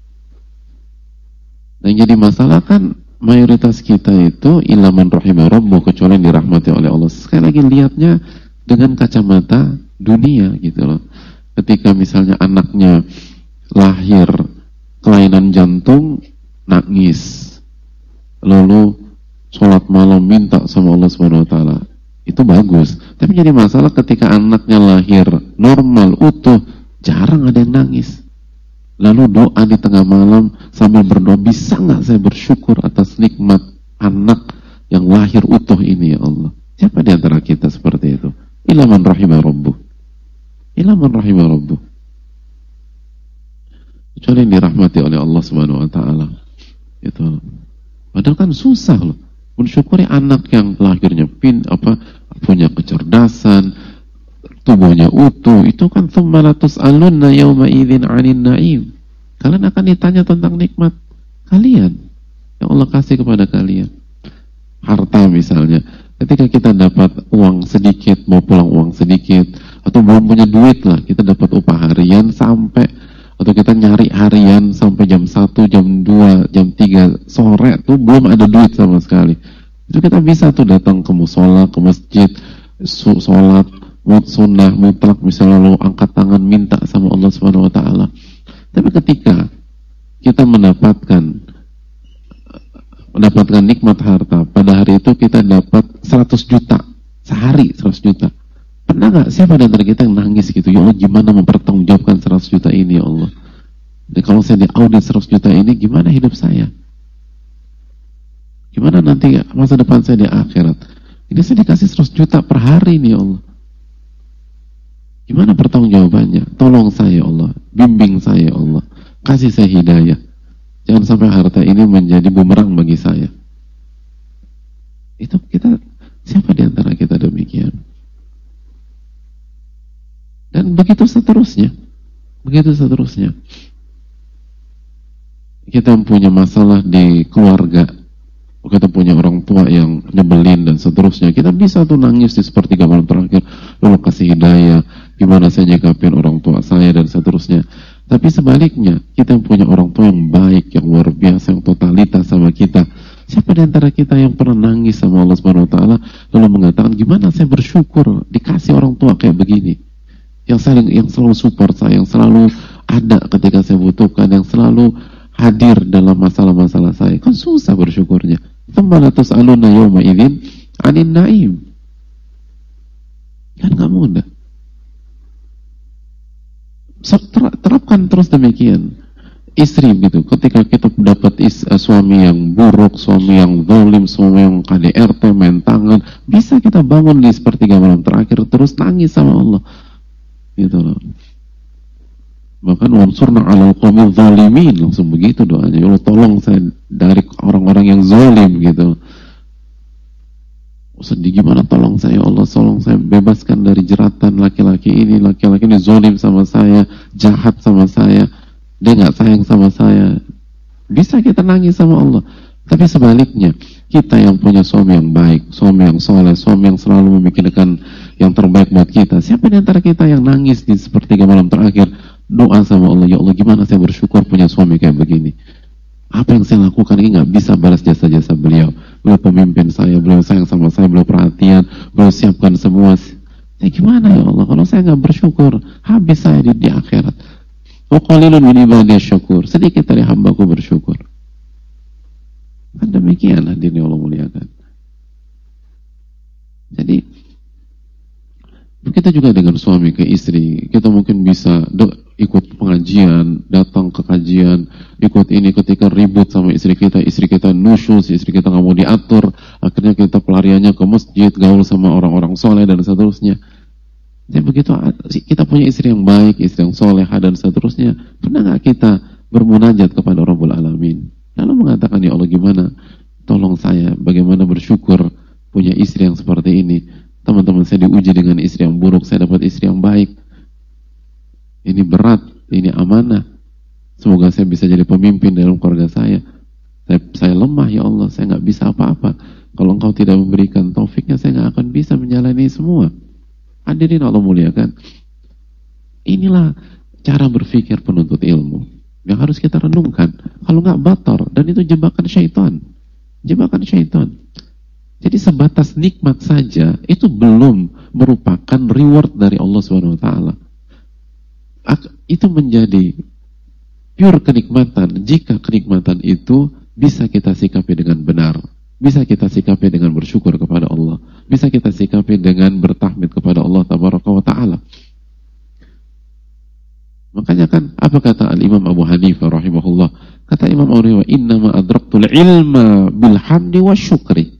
Yang jadi masalah kan mayoritas kita itu ilaman rahimah rabbuh, kecuali yang dirahmati oleh Allah. Sekali lagi lihatnya dengan kacamata dunia gitu loh. Ketika misalnya anaknya lahir kelainan jantung, nangis, lalu sholat malam minta sama Allah Subhanahu Wa Taala, itu bagus. Tapi jadi masalah ketika anaknya lahir normal utuh, jarang ada yang nangis. Lalu doa di tengah malam sambil berdoa, bisa nggak saya bersyukur atas nikmat anak yang lahir utuh ini ya Allah? Siapa di antara kita seperti itu? Ilaman rahimah rabbuh. Ilaman rahimah rabbuh. Kecuali yang dirahmati oleh Allah Subhanahu Wa Taala. Itu. Padahal kan susah loh mensyukuri anak yang lahirnya punya kecerdasan, tubuhnya utuh. Itu kan tsumma latus'alunna yauma idzin 'anil na'im. Kalian akan ditanya tentang nikmat kalian yang Allah kasih kepada kalian. Harta misalnya, ketika kita dapat uang sedikit, mau pulang uang sedikit, atau belum punya duit lah, kita dapat upah harian atau kita nyari harian sampai jam 1, jam 2, jam 3 sore tuh belum ada duit sama sekali. Itu kita bisa tuh datang ke musola, ke masjid, sholat sunnah mutlak, misalnya lalu angkat tangan minta sama Allah Subhanahu Wa Taala. Tapi ketika kita mendapatkan nikmat harta, pada hari itu kita dapat 100 juta sehari, 100 juta. Pernah nggak siapa di antara kita yang nangis gitu, ya Allah gimana mempertanggungjawabkan 100 juta ini ya Allah? Dan kalau saya diaudit 100 juta ini, gimana hidup saya? Gimana nanti masa depan saya di akhirat? Ini saya dikasih 100 juta per hari nih ya Allah. Gimana pertanggungjawabannya? Tolong saya ya Allah, bimbing saya ya Allah, kasih saya hidayah. Jangan sampai harta ini menjadi bumerang bagi saya. Itu kita, siapa di antara kita demikian? Dan begitu seterusnya. Kita punya masalah di keluarga, kita punya orang tua yang nyebelin dan seterusnya. Kita bisa tuh nangis di sepertiga malam terakhir, lalu kasih hidayah, gimana saya nyikapin orang tua saya dan seterusnya. Tapi sebaliknya, kita punya orang tua yang baik, yang luar biasa, yang totalitas sama kita. Siapa di antara kita yang pernah nangis sama Allah Subhanahu Wa Taala lalu mengatakan, gimana saya bersyukur dikasih orang tua kayak begini, yang selalu support saya, yang selalu ada ketika saya butuhkan, yang selalu hadir dalam masalah-masalah saya. Kan susah bersyukurnya. Tsumma latus'alunna yauma idzin 'anil na'im. Kan nggak mudah. Terapkan terus demikian. Istri gitu, ketika kita dapat suami yang buruk, suami yang zalim, suami yang KDRT, main tangan, bisa kita bangun di sepertiga malam terakhir terus nangis sama Allah. Gitu loh. Bahkan wansurna 'alal qaumil zalimin, langsung begitu doanya. Ya Allah, tolong saya dari orang-orang yang zalim gitu. Sedih gimana, tolong saya Allah, tolong saya bebaskan dari jeratan laki-laki ini zalim sama saya, jahat sama saya, dia nggak sayang sama saya. Bisa kita nangis sama Allah. Tapi sebaliknya, kita yang punya suami yang baik, suami yang soleh, suami yang selalu memikirkan yang terbaik buat kita. Siapa di antara kita yang nangis di sepertiga malam terakhir, doa sama Allah, ya Allah gimana saya bersyukur punya suami kayak begini. Apa yang saya lakukan ini nggak bisa balas jasa-jasa beliau. Beliau pemimpin saya, beliau sayang sama saya, beliau perhatian, beliau siapkan semua. Ya gimana ya Allah, kalau saya nggak bersyukur, habis saya di akhirat. Wa qalilun min ibadiyas syakur. Sedikit dari hambaku bersyukur. Kan demikian hadirin Allah muliakan. Jadi begitu juga dengan suami ke istri. Kita mungkin bisa ikut pengajian, datang ke kajian, ikut ini ketika ribut sama istri kita nusyus, istri kita nggak mau diatur, akhirnya kita pelariannya ke masjid, gaul sama orang-orang soleh dan seterusnya. Jadi begitu kita punya istri yang baik, istri yang solehah dan seterusnya, pernah nggak kita bermunajat kepada Rabbul Alamin? Lalu mengatakan, ya Allah gimana? Tolong saya, bagaimana bersyukur punya istri yang seperti ini. Teman-teman saya diuji dengan istri yang buruk, saya dapat istri yang baik. Ini berat, ini amanah. Semoga saya bisa jadi pemimpin dalam keluarga saya. Saya lemah ya Allah, saya nggak bisa apa-apa. Kalau Engkau tidak memberikan taufiknya, saya nggak akan bisa menjalani semua. Hadirin Allah muliakan. Inilah cara berpikir penuntut ilmu yang harus kita renungkan. Kalau nggak batar, dan itu jebakan syaitan. Jebakan syaitan. Jadi sebatas nikmat saja itu belum merupakan reward dari Allah SWT. Itu menjadi pure kenikmatan jika kenikmatan itu bisa kita sikapi dengan benar, bisa kita sikapi dengan bersyukur kepada Allah, bisa kita sikapi dengan bertahmid kepada Allah Tabaraka wa Ta'ala. Makanya kan apa kata Al-Imam Abu Hanifah rahimahullah? Kata Imam Abu Hanifah, innama adraktul ilma bilhamdi wa syukri.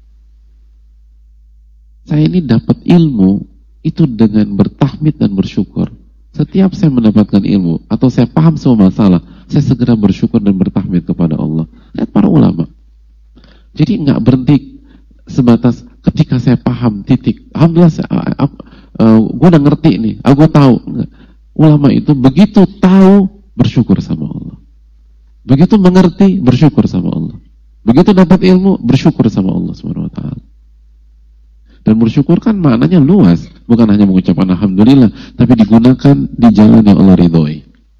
Saya ini dapat ilmu itu dengan bertahmid dan bersyukur. Setiap saya mendapatkan ilmu atau saya paham semua masalah, saya segera bersyukur dan bertahmid kepada Allah. Lihat para ulama. Jadi nggak berhenti sebatas ketika saya paham titik. Alhamdulillah gue udah ngerti nih, aku tahu. Ulama itu begitu tahu bersyukur sama Allah. Begitu mengerti bersyukur sama Allah. Begitu dapat ilmu bersyukur sama Allah Subhanahu wa taala. Dan bersyukur kan maknanya luas, bukan hanya mengucapkan alhamdulillah, tapi digunakan di jalan yang Allah ridhoi.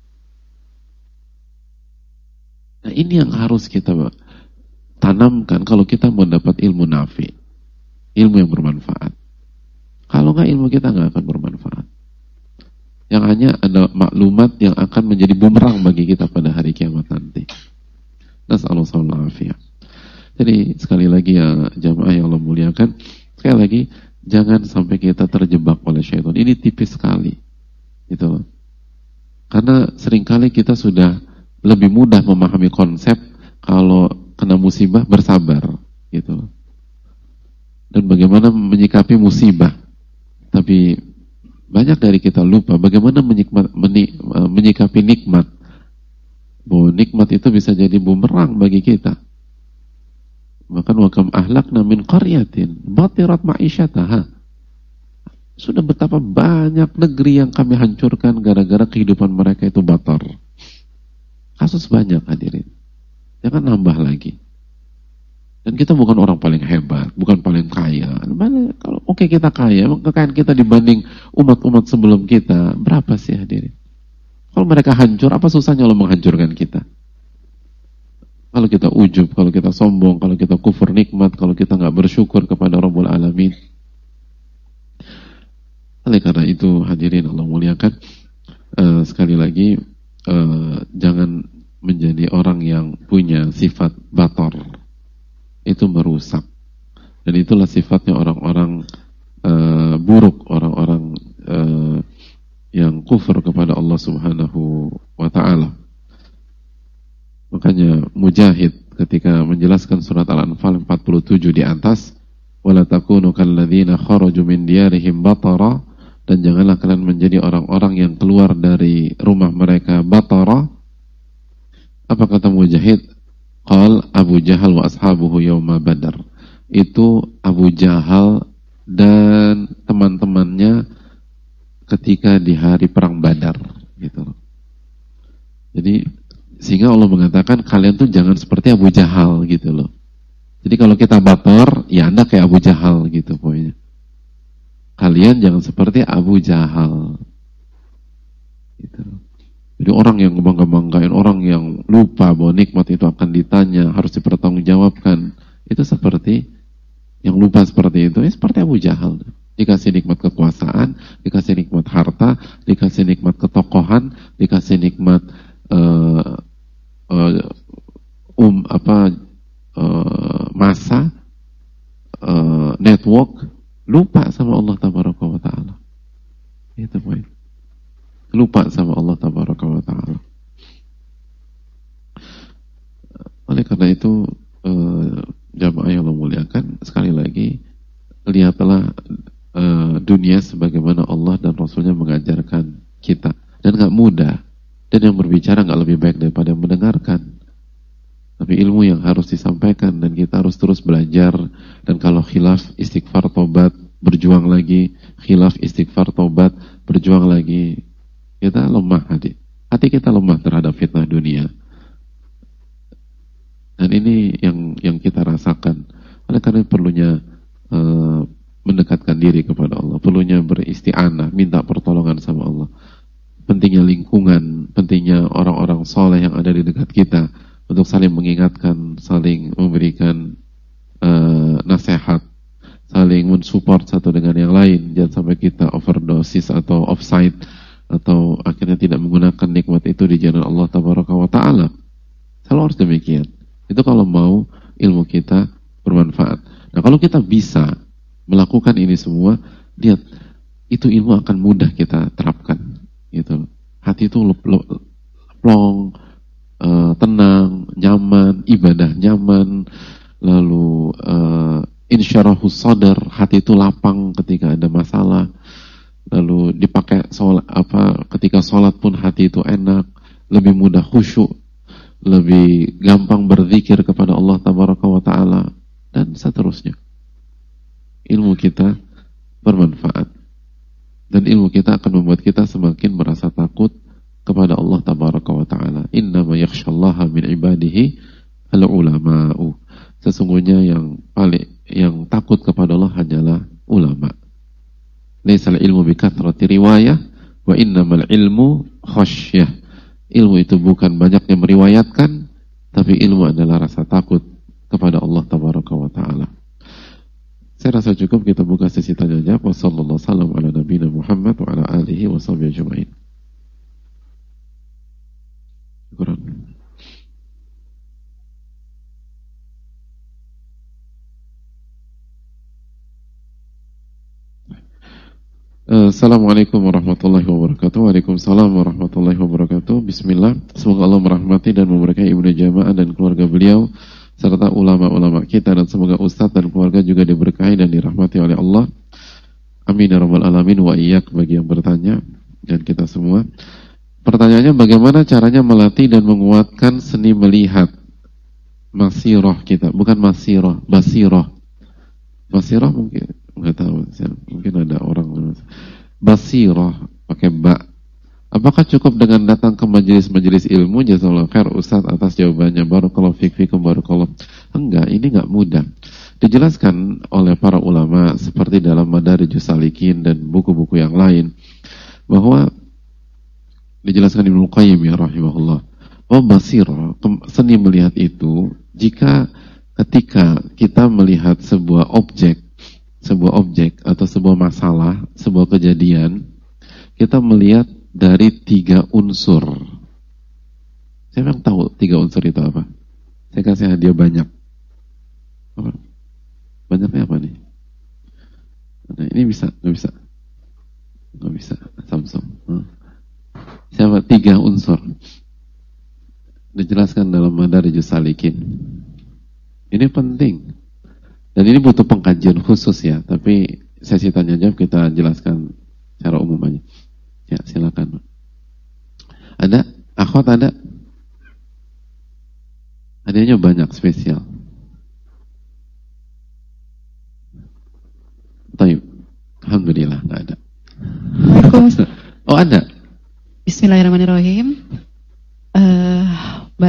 Nah, ini yang harus kita tanamkan kalau kita mau dapat ilmu nafi, ilmu yang bermanfaat. Kalau nggak, ilmu kita nggak akan bermanfaat. Yang hanya ada maklumat yang akan menjadi bumerang bagi kita pada hari kiamat nanti. Nas'alullah afiyah. Jadi sekali lagi ya jamaah yang Allah muliakan, sekali lagi jangan sampai kita terjebak oleh syaitan. Ini tipis sekali, gitu loh. Karena seringkali kita sudah lebih mudah memahami konsep kalau kena musibah bersabar, gitu loh. Dan bagaimana menyikapi musibah. Tapi banyak dari kita lupa bagaimana menyikapi nikmat. Bahwa nikmat itu bisa jadi bumerang bagi kita. Bahkan wakam ahlakna min qaryatin batirat ma'isyataha. Sudah betapa banyak negeri yang kami hancurkan gara-gara kehidupan mereka itu batar. Kasus banyak hadirin. Jangan nambah lagi. Dan kita bukan orang paling hebat, bukan paling kaya. Kalau oke kita kaya, kekayaan kita dibanding umat-umat sebelum kita berapa sih hadirin? Kalau mereka hancur, apa susahnya Allah menghancurkan kita? Kalau kita ujub, kalau kita sombong, kalau kita kufur nikmat, kalau kita nggak bersyukur kepada Rabbul Alamin. Oleh karena itu hadirin Allah muliakan, sekali lagi jangan menjadi orang yang punya sifat batar. Itu merusak. Dan itulah sifatnya orang-orang buruk, orang-orang yang kufur kepada Allah Subhanahu wa ta'ala. Makanya Mujahid ketika menjelaskan surat Al-Anfal 47 di atas, wala takunu kalladzina kharaju min diyarihim batara, dan janganlah kalian menjadi orang-orang yang keluar dari rumah mereka batara. Apa kata Mujahid? Qal Abu Jahal wa ashabuhu yawma Badar. Itu Abu Jahal dan teman-temannya ketika di hari perang Badar, gitu. Jadi Sehingga Allah mengatakan kalian tuh jangan seperti Abu Jahal gitu loh. Jadi kalau kita baper, ya Anda kayak Abu Jahal gitu pokoknya. Kalian jangan seperti Abu Jahal. Gitu. Jadi orang yang bangga-banggain, orang yang lupa bahwa nikmat itu akan ditanya, harus dipertanggungjawabkan. Itu seperti yang lupa seperti itu, seperti Abu Jahal. Dikasih nikmat kekuasaan, dikasih nikmat harta, dikasih nikmat ketokohan, dikasih nikmat masa, network, lupa sama Allah Tabaraka wa Ta'ala. Itu poin. Lupa sama Allah Tabaraka wa Ta'ala. Oleh karena itu jamaah yang Allah muliakan, sekali lagi lihatlah dunia sebagaimana Allah dan Rasulnya mengajarkan kita, dan gak mudah, dan yang berbicara gak lebih baik daripada yang mendengarkan. Tapi ilmu yang harus disampaikan, dan kita harus terus belajar. Dan kalau khilaf, istighfar, tobat, berjuang lagi. Khilaf, istighfar, tobat, berjuang lagi. Kita lemah hati kita lemah terhadap fitnah dunia. Dan ini yang kita rasakan. Oleh karena perlunya mendekatkan diri kepada Allah, perlunya beristi'anah, minta pertolongan sama Allah. Pentingnya lingkungan, pentingnya orang-orang soleh yang ada di dekat kita untuk saling mengingatkan, saling memberikan nasihat, saling mensupport satu dengan yang lain. Jangan sampai kita overdosis atau offside, atau akhirnya tidak menggunakan nikmat itu di jalan Allah Tabaraka wa Ta'ala. Selalu harus demikian. Itu kalau mau ilmu kita bermanfaat. Nah, kalau kita bisa melakukan ini semua, lihat, itu ilmu akan mudah kita terapkan. Gitu. Hati itu plong, tenang, nyaman, ibadah nyaman, lalu insyarahus sadar, hati itu lapang ketika ada masalah, lalu dipakai ketika sholat pun hati itu enak, lebih mudah khusyuk, lebih gampang berzikir kepada Allah Tabaraka wa Ta'ala, dan seterusnya. Ilmu kita bermanfaat, dan ilmu kita akan membuat kita semakin merasa takut kepada Allah Tabaraka wa Ta'ala. Innama yakhshallaha min ibadihi al-ulama'u. Sesungguhnya yang takut kepada Allah hanyalah ulama. Laisal ilmu bi kathrati riwayah wa innamal ilmu khasyah. Ilmu itu bukan banyaknya meriwayatkan, tapi ilmu adalah rasa takut kepada Allah Tabaraka wa Ta'ala. Saya rasa cukup, kita buka sesi tanya jawab. Wassallallahu sallam ala nabiyina Muhammad wa ala alihi wa sahbihi ajma'in. Quran. Assalamualaikum warahmatullahi wabarakatuh. Waalaikumsalam warahmatullahi wabarakatuh. Bismillah. Semoga Allah merahmati dan memberkahi Ibnu Jamaah dan keluarga beliau, serta ulama-ulama kita, dan semoga Ustadz dan keluarga juga diberkahi dan dirahmati oleh Allah. Amin ya rabbal alamin wa iyyak, bagi yang bertanya dan kita semua. Pertanyaannya, bagaimana caranya melatih dan menguatkan seni melihat masirah kita, bukan masirah, basirah. Basirah mungkin nggak tahu, mungkin ada orang basirah pakai ba. Apakah cukup dengan datang ke majelis-majelis ilmu? Jazakallahu khair Ustaz atas jawabannya. Barakallahu fikum, barakallahu. Enggak, ini enggak mudah. Dijelaskan oleh para ulama seperti dalam Madarijus Salikin dan buku-buku yang lain, bahwa dijelaskan Ibnu Qayyim ya rahimahullah, bahwa basirah, seni melihat itu, jika ketika kita melihat sebuah objek atau sebuah masalah, sebuah kejadian, kita melihat dari 3 unsur. Saya memang tahu 3 unsur itu apa. Saya kasih hadiah banyak. Apa? Banyaknya apa nih? Nah, ini bisa? Nggak bisa? Nggak bisa. Samsung. Siapa? 3 unsur. Dijelaskan dalam Madarijus Salikin. Ini penting. Dan ini butuh pengkajian khusus ya. Tapi sesi tanya jawab kita jelaskan secara umum aja. Ya, silakan. Ada? Akhwat ada? Hadiahnya banyak, spesial. Taib. Alhamdulillah, nggak ada. Waalaikumsalam. Oh, ada? Bismillahirrahmanirrahim.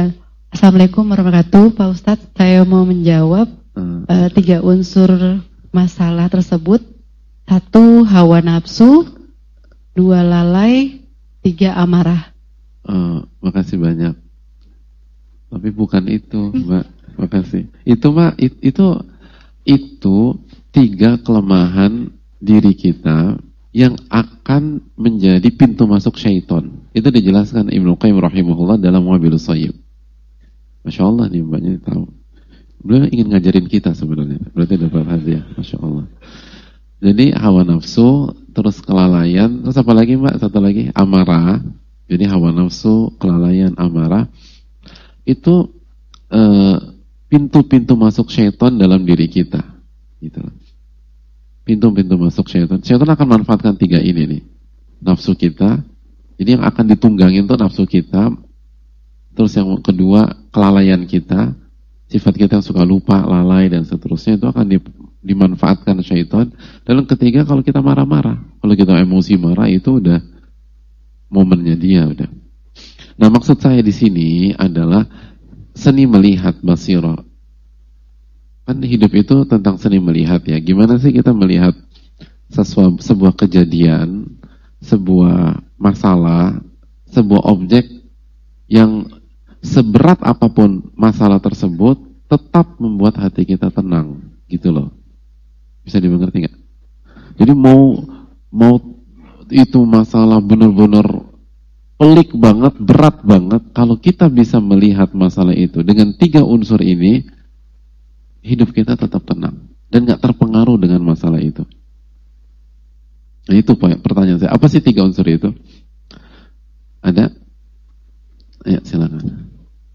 Assalamualaikum warahmatullahi wabarakatuh. Pak Ustadz, saya mau menjawab 3 unsur masalah tersebut. 1, hawa nafsu. 2, lalai. 3, amarah. Makasih banyak. Tapi bukan itu, Mbak. Makasih. Itu, Mbak, itu 3 kelemahan diri kita yang akan menjadi pintu masuk syaitan. Itu dijelaskan Ibnu Qayyim rahimahullah dalam Wabilus Shayyib. Masya Allah nih Mbaknya tahu. Beliau ingin ngajarin kita sebenarnya. Berarti dapat hadiah. Masya Allah. Jadi hawa nafsu, terus kelalaian, terus apa lagi Mbak? Satu lagi amarah. Jadi hawa nafsu, kelalaian, amarah. Itu pintu-pintu masuk syaitan dalam diri kita. Gitu. Pintu-pintu masuk syaitan. Syaitan akan manfaatkan 3 ini nih. Nafsu kita. Jadi yang akan ditunggangin itu nafsu kita. Terus yang kedua, kelalaian kita, sifat kita yang suka lupa, lalai, dan seterusnya, itu akan dimanfaatkan syaitan. Dan yang ketiga, kalau kita marah-marah. Kalau kita emosi marah, itu udah momennya dia. Udah. Nah, maksud saya di sini adalah seni melihat basirah. Kan hidup itu tentang seni melihat ya. Gimana sih kita melihat sebuah kejadian, sebuah masalah, sebuah objek yang seberat apapun masalah tersebut tetap membuat hati kita tenang, gitu loh. Bisa dimengerti nggak? Jadi mau itu masalah benar-benar pelik banget, berat banget, kalau kita bisa melihat masalah itu dengan 3 unsur ini, hidup kita tetap tenang dan nggak terpengaruh dengan masalah itu. Nah itu pertanyaan saya. Apa sih 3 unsur itu? Ada? Ya silakan.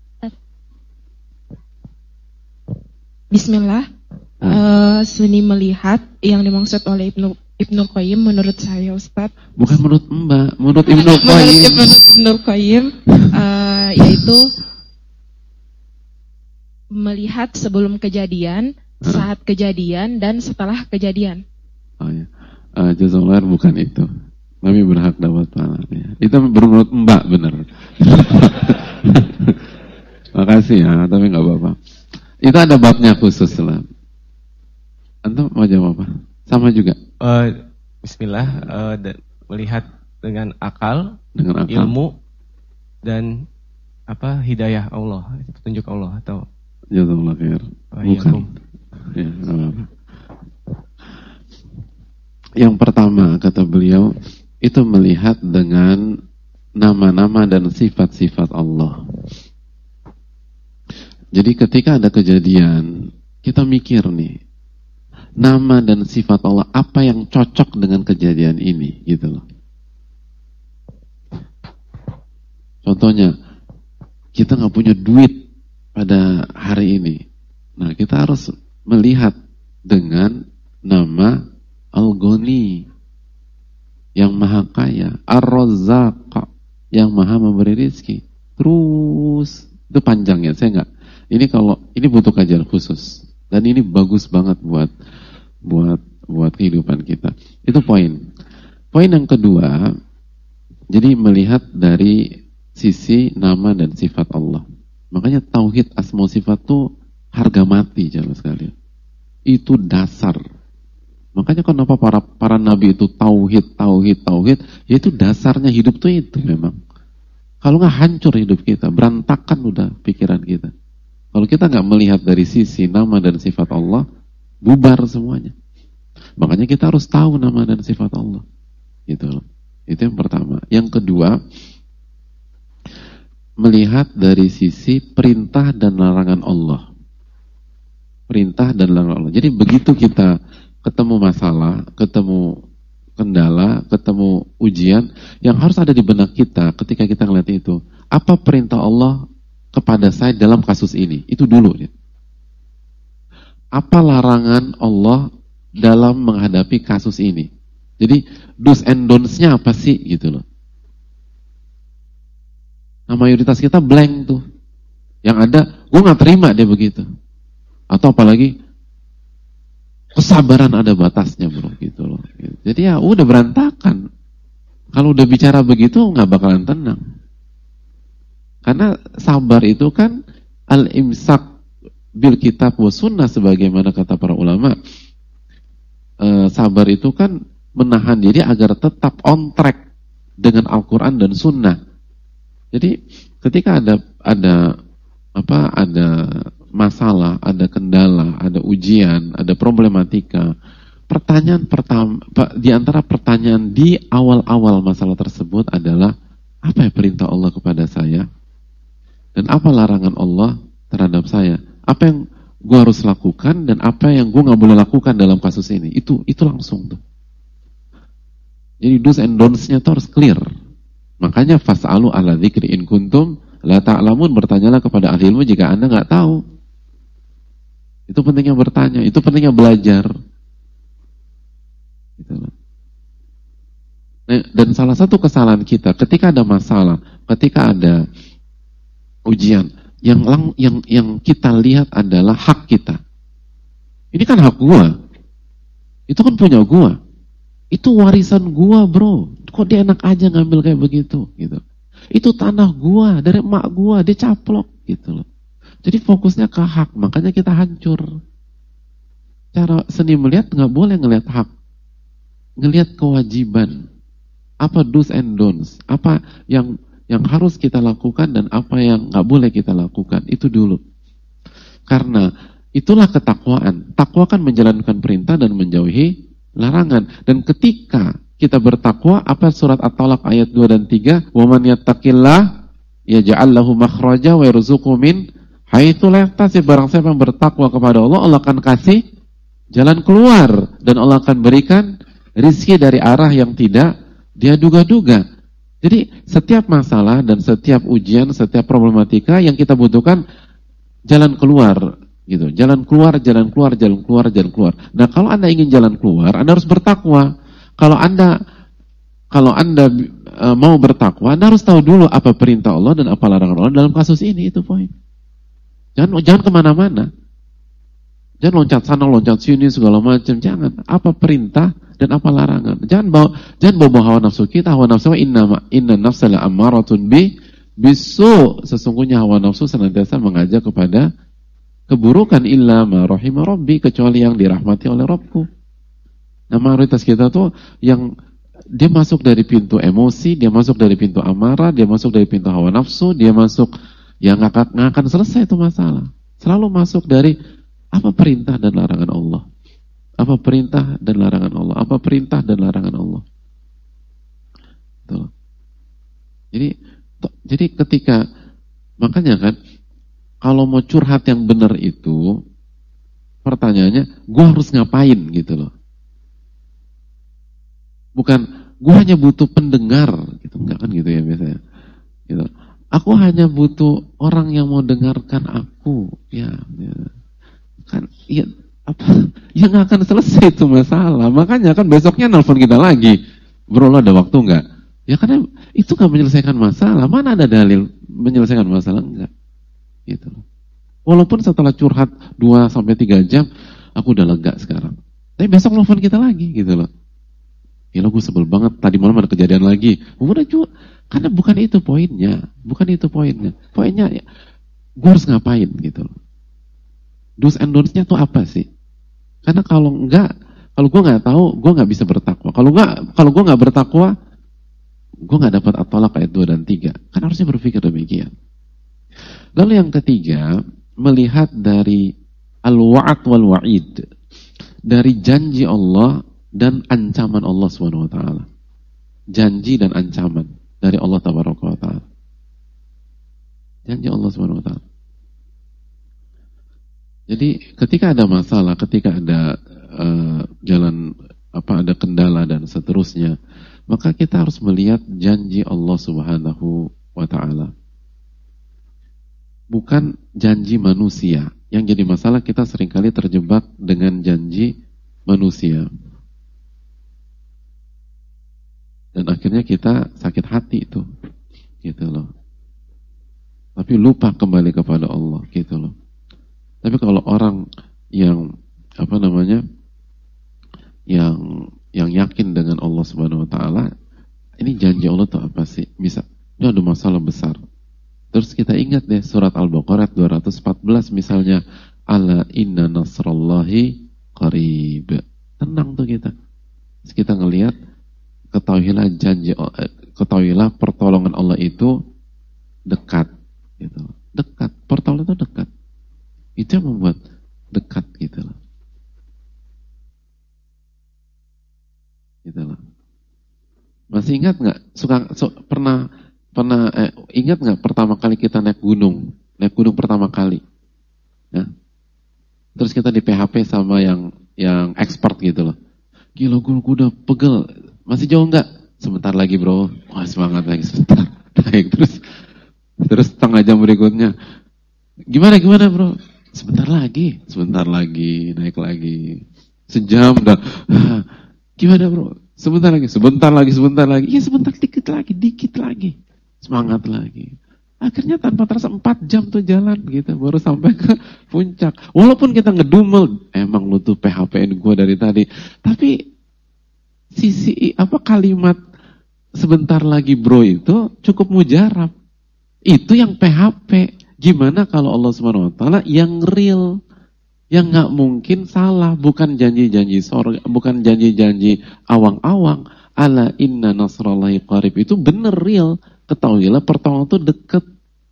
Bismillah. Seni melihat yang dimaksud oleh Ibnu Qayyim menurut saya Ustaz. Bukan menurut Mbak, menurut Ibnu Qayyim. Menurut Ibnu Qayyim yaitu melihat sebelum kejadian, saat kejadian, dan setelah kejadian. Oh ya, jazakallah bukan itu. Kami berhak dapat pahala. Ya. Itu menurut Mbak benar. Makasih ya, tapi nggak apa-apa. Itu ada babnya khusus lah. Antum mau jawab apa? Sama juga. Bismillah. Melihat dengan akal, dengan akal, ilmu, dan hidayah Allah, petunjuk Allah atau. Jazakallah khair. Bukan. Ya, yang pertama kata beliau itu melihat dengan nama-nama dan sifat-sifat Allah. Jadi ketika ada kejadian, kita mikir nih, nama dan sifat Allah apa yang cocok dengan kejadian ini, gitu loh. Contohnya, kita nggak punya duit pada hari ini. Nah, kita harus melihat dengan nama Al-Ghani, yang maha kaya, Ar-Razzaq, yang maha memberi rezeki. Terus, itu panjangnya, saya nggak. Ini butuh kajian khusus, dan ini bagus banget buat kehidupan kita. Itu poin. Poin yang kedua, jadi melihat dari sisi nama dan sifat Allah. Makanya tauhid asma sifat itu harga mati jamaah sekalian. Itu dasar. Makanya kenapa para nabi itu tauhid, ya itu dasarnya hidup tuh itu memang. Kalau nggak hancur hidup kita, berantakan udah pikiran kita. Kalau kita nggak melihat dari sisi nama dan sifat Allah, bubar semuanya. Makanya kita harus tahu nama dan sifat Allah. Gitu loh. Itu yang pertama. Yang kedua, melihat dari sisi perintah dan larangan Allah. Perintah dan larangan Allah. Jadi begitu kita ketemu masalah, ketemu kendala, ketemu ujian, yang harus ada di benak kita ketika kita ngeliat itu, apa perintah Allah kepada saya dalam kasus ini? Itu dulu. Apa larangan Allah dalam menghadapi kasus ini? Jadi do's and don'ts-nya apa sih gitu loh. Nah, mayoritas kita blank tuh. Yang ada, gue gak terima dia begitu. Atau apalagi kesabaran ada batasnya bro gitu loh. Jadi ya udah berantakan. Kalau udah bicara begitu gak bakalan tenang. Karena sabar itu kan al-imsak bil kitab wa sunnah, sebagaimana kata para ulama. Sabar itu kan menahan diri agar tetap on track dengan Al-Quran dan Sunnah. Jadi ketika ada masalah, ada kendala, ada ujian, ada problematika, pertanyaan pertama di antara pertanyaan di awal-awal masalah tersebut adalah, apa ya perintah Allah kepada saya dan apa larangan Allah terhadap saya? Apa yang gue harus lakukan dan apa yang gue nggak boleh lakukan dalam kasus ini? Itu langsung tuh. Jadi do's and don'ts-nya tuh harus clear. Makanya fas'alu ala dzikri in kuntum la ta'lamun, bertanyalah kepada ahli ilmu jika Anda nggak tahu. Itu pentingnya bertanya, itu pentingnya belajar. Gitu. Nah, dan salah satu kesalahan kita ketika ada masalah, ketika ada ujian, yang kita lihat adalah hak kita. Ini kan hak gua. Itu kan punya gua. Itu warisan gua, bro. Kok dia enak aja ngambil kayak begitu, gitu. Itu tanah gua, dari emak gua, dia caplok, gitu loh. Jadi fokusnya ke hak, makanya kita hancur. Cara seni melihat nggak boleh ngelihat hak, ngelihat kewajiban. Apa do's and don'ts? Apa yang harus kita lakukan dan apa yang nggak boleh kita lakukan, itu dulu. Karena itulah ketakwaan. Takwa kan menjalankan perintah dan menjauhi larangan. Dan ketika kita bertakwa, apa surat At-Talaq ayat 2 dan 3? Wa man yattaqillah yaj'al lahu makhraja wa yarzuqhu min haitsu la yahtasib. Barang siapa yang bertakwa kepada Allah, Allah akan kasih jalan keluar dan Allah akan berikan rizki dari arah yang tidak dia duga-duga. Jadi setiap masalah dan setiap ujian, setiap problematika yang kita butuhkan jalan keluar, gitu. Jalan keluar, jalan keluar, jalan keluar, jalan keluar. Nah, kalau Anda ingin jalan keluar, Anda harus bertakwa. Kalau Anda mau bertakwa, Anda harus tahu dulu apa perintah Allah dan apa larangan Allah dalam kasus ini, itu poin. Jangan kemana-mana. Jangan loncat sana, loncat sini, segala macam. Jangan. Apa perintah dan apa larangan. Jangan bawa hawa nafsu kita. Hawa nafsu inna nafsa la ammaratun bisu. Sesungguhnya hawa nafsu senantiasa mengajak kepada keburukan, illa ma rahima rabbi, kecuali yang dirahmati oleh Rabbku. Nah, mayoritas kita tuh yang dia masuk dari pintu emosi, dia masuk dari pintu amarah, dia masuk dari pintu hawa nafsu, dia masuk yang nggak akan selesai itu masalah. Selalu masuk dari apa perintah dan larangan Allah. Apa perintah dan larangan Allah. Apa perintah dan larangan Allah. Tuh. Jadi ketika, makanya kan, kalau mau curhat yang benar itu, pertanyaannya, gue harus ngapain gitu loh. Bukan, gue hanya butuh pendengar, gitu. Enggak kan gitu ya biasanya. Gitu. Aku hanya butuh orang yang mau dengarkan aku, ya. Kan, iya, apa? Ya nggak akan selesai itu masalah. Makanya kan besoknya nelfon kita lagi, bro, lo ada waktu nggak? Ya karena itu nggak menyelesaikan masalah. Mana ada dalil menyelesaikan masalah? Enggak. Gitu. Walaupun setelah curhat 2-3 jam, aku udah lega sekarang. Tapi besok nelfon kita lagi, gitu loh. Ya lo, gue sebel banget. Tadi malam ada kejadian lagi. Udah juga, karena bukan itu poinnya. Bukan itu poinnya. Poinnya ya, gue harus ngapain gitu loh. Do's and don'ts-nya tuh apa sih? Karena kalau gue nggak tahu, gue nggak bisa bertakwa. Kalau gue nggak bertakwa, gue nggak dapat At-Talaq ayat 2 dan 3. Kan harusnya berpikir demikian. Lalu yang ketiga, melihat dari al-wa'ad wal wa'id, dari janji Allah dan ancaman Allah Subhanahu wa taala. Janji dan ancaman dari Allah Tabaraka wa taala. Janji Allah Subhanahu wa taala. Jadi ketika ada masalah, ketika ada ada kendala dan seterusnya, maka kita harus melihat janji Allah Subhanahu wa taala. Bukan janji manusia. Yang jadi masalah, kita seringkali terjebak dengan janji manusia. Dan akhirnya kita sakit hati itu. Gitu loh. Tapi lupa kembali kepada Allah, gitu loh. Tapi kalau orang yang yang yakin dengan Allah Subhanahu wa taala, ini janji Allah tuh apa sih? Bisa, ini ada masalah besar. Terus kita ingat deh surat Al-Baqarah 214 misalnya, ala inna nasrallahi qarib. Tenang tuh kita. Terus kita ngelihat, ketahuilah pertolongan Allah itu dekat gitu. Dekat, pertolongan itu dekat. Itu yang membuat dekat gitu loh. Gitu loh. Masih ingat nggak? Pernah ingat nggak pertama kali kita naik gunung pertama kali? Ya? Terus kita di PHP sama yang expert gitu loh. Gila, gue udah pegel. Masih jauh nggak? Sebentar lagi bro. Wah, semangat lagi sebentar. Naik terus setengah jam berikutnya. Gimana bro? Sebentar lagi naik lagi. Sejam dah. Gimana bro? Sebentar lagi. Iya sebentar, dikit lagi. Semangat lagi. Akhirnya tanpa terasa 4 jam tuh jalan gitu, baru sampai ke puncak. Walaupun kita ngedumel, emang lu tuh PHP-in gue dari tadi. Tapi kalimat sebentar lagi bro itu cukup mujarab. Itu yang PHP. Gimana kalau Allah Subhanahu wa taala yang real? Yang nggak mungkin salah, bukan janji-janji sorga, bukan janji-janji awang-awang. Ala inna nasrallahi qarib, itu bener real. Ketahuilah pertolongan itu dekat.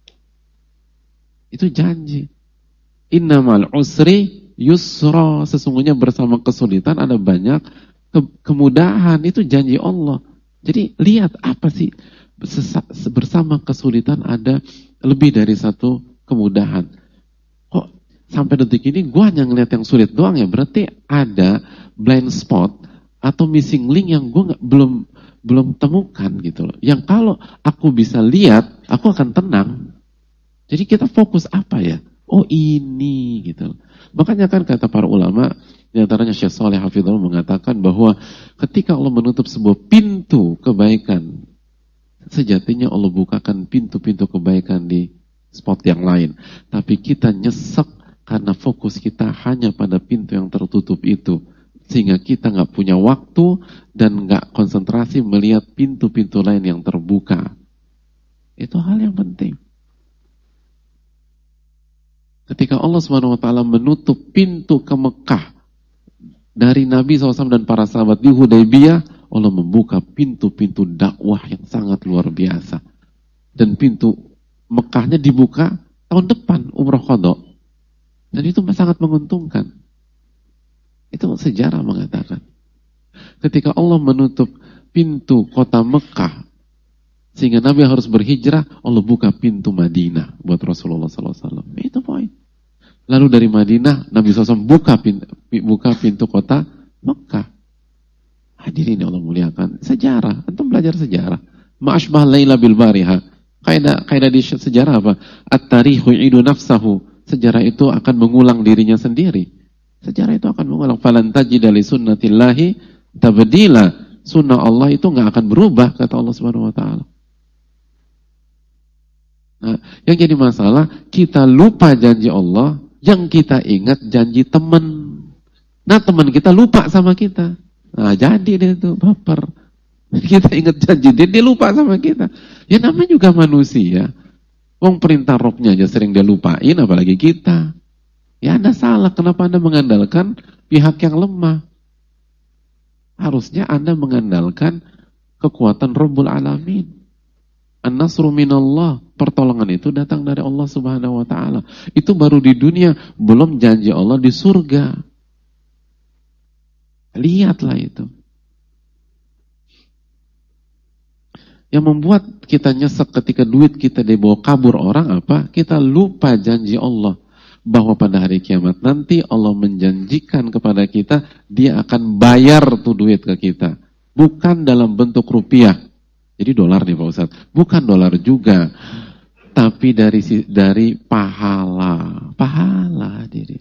Itu janji. Innamal usri yusra, sesungguhnya bersama kesulitan ada banyak kemudahan. Itu janji Allah. Jadi lihat apa sih, bersama kesulitan ada lebih dari satu kemudahan. Kok sampai detik ini gue hanya ngeliat yang sulit doang ya? Berarti ada blind spot atau missing link yang gue belum temukan gitu loh. Yang kalau aku bisa lihat, aku akan tenang. Jadi kita fokus apa ya? Oh ini gitu loh. Makanya kan kata para ulama, di antaranya Syekh Shalih Hafizahullah mengatakan bahwa ketika Allah menutup sebuah pintu kebaikan, sejatinya Allah bukakan pintu-pintu kebaikan di spot yang lain. Tapi kita nyesek karena fokus kita hanya pada pintu yang tertutup itu. Sehingga kita nggak punya waktu dan nggak konsentrasi melihat pintu-pintu lain yang terbuka. Itu hal yang penting. Ketika Allah SWT menutup pintu ke Mekah dari Nabi SAW dan para sahabat di Hudaybiyah, Allah membuka pintu-pintu dakwah yang sangat luar biasa. Dan pintu Mekahnya dibuka tahun depan, umrah qadha. Dan itu sangat menguntungkan. Itu sejarah mengatakan. Ketika Allah menutup pintu kota Mekah, sehingga Nabi harus berhijrah, Allah buka pintu Madinah buat Rasulullah SAW. Itu poin. Lalu dari Madinah, Nabi SAW buka pintu kota Mekah. Hadirin Allah muliakan. Sejarah. Antum belajar sejarah. Ma'ashbah layla bil bariha. Kaidah di sejarah apa? At-tarihu idu nafsahu. Sejarah itu akan mengulang dirinya sendiri. Sejarah itu akan mengulang. Falan tajida li sunnatillahi tabdila. Sunnah Allah itu nggak akan berubah, kata Allah Subhanahu wa taala. Nah, yang jadi masalah, kita lupa janji Allah, yang kita ingat janji teman. Nah, teman kita lupa sama kita. Nah, jadi dia itu baper. Kita ingat janji dia lupa sama kita. Ya namanya juga manusia. Wong perintah Robnya aja sering dia lupain, apalagi kita. Ya Anda salah, kenapa Anda mengandalkan pihak yang lemah? Harusnya Anda mengandalkan kekuatan Rabbul Alamin. An-nasru minallah, pertolongan itu datang dari Allah Subhanahu wa taala. Itu baru di dunia, belum janji Allah di surga. Lihatlah itu. Yang membuat kita nyesek ketika duit kita dibawa kabur orang apa? Kita lupa janji Allah. Bahwa pada hari kiamat nanti Allah menjanjikan kepada kita, dia akan bayar tuh duit ke kita. Bukan dalam bentuk rupiah. Jadi dolar nih Pak Ustadz. Bukan dolar juga. Tapi dari pahala. Pahala hadirin.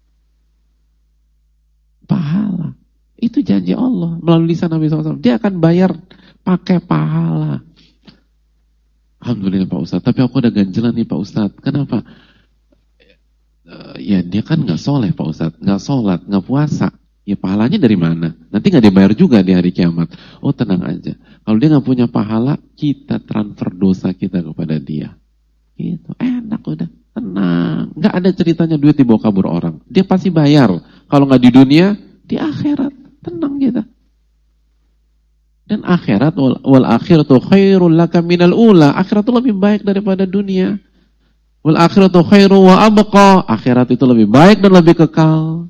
Pahala. Itu janji Allah melalui lisan Nabi SAW. Dia akan bayar pakai pahala. Alhamdulillah Pak Ustadz. Tapi aku udah ganjelan nih Pak Ustadz. Kenapa? Ya dia kan gak soleh Pak Ustadz. Gak sholat, gak puasa. Ya pahalanya dari mana? Nanti gak dibayar juga di hari kiamat. Oh tenang aja. Kalau dia gak punya pahala, kita transfer dosa kita kepada dia. Gitu, enak udah, tenang. Nggak ada ceritanya duit dibawa kabur orang. Dia pasti bayar. Kalau nggak di dunia, di akhirat. Tenang kita. Dan akhirat, wal akhiratu khairul laka minal ula. Akhirat itu lebih baik daripada dunia. Wal akhiratu khairu wa abqa. Akhirat itu lebih baik dan lebih kekal.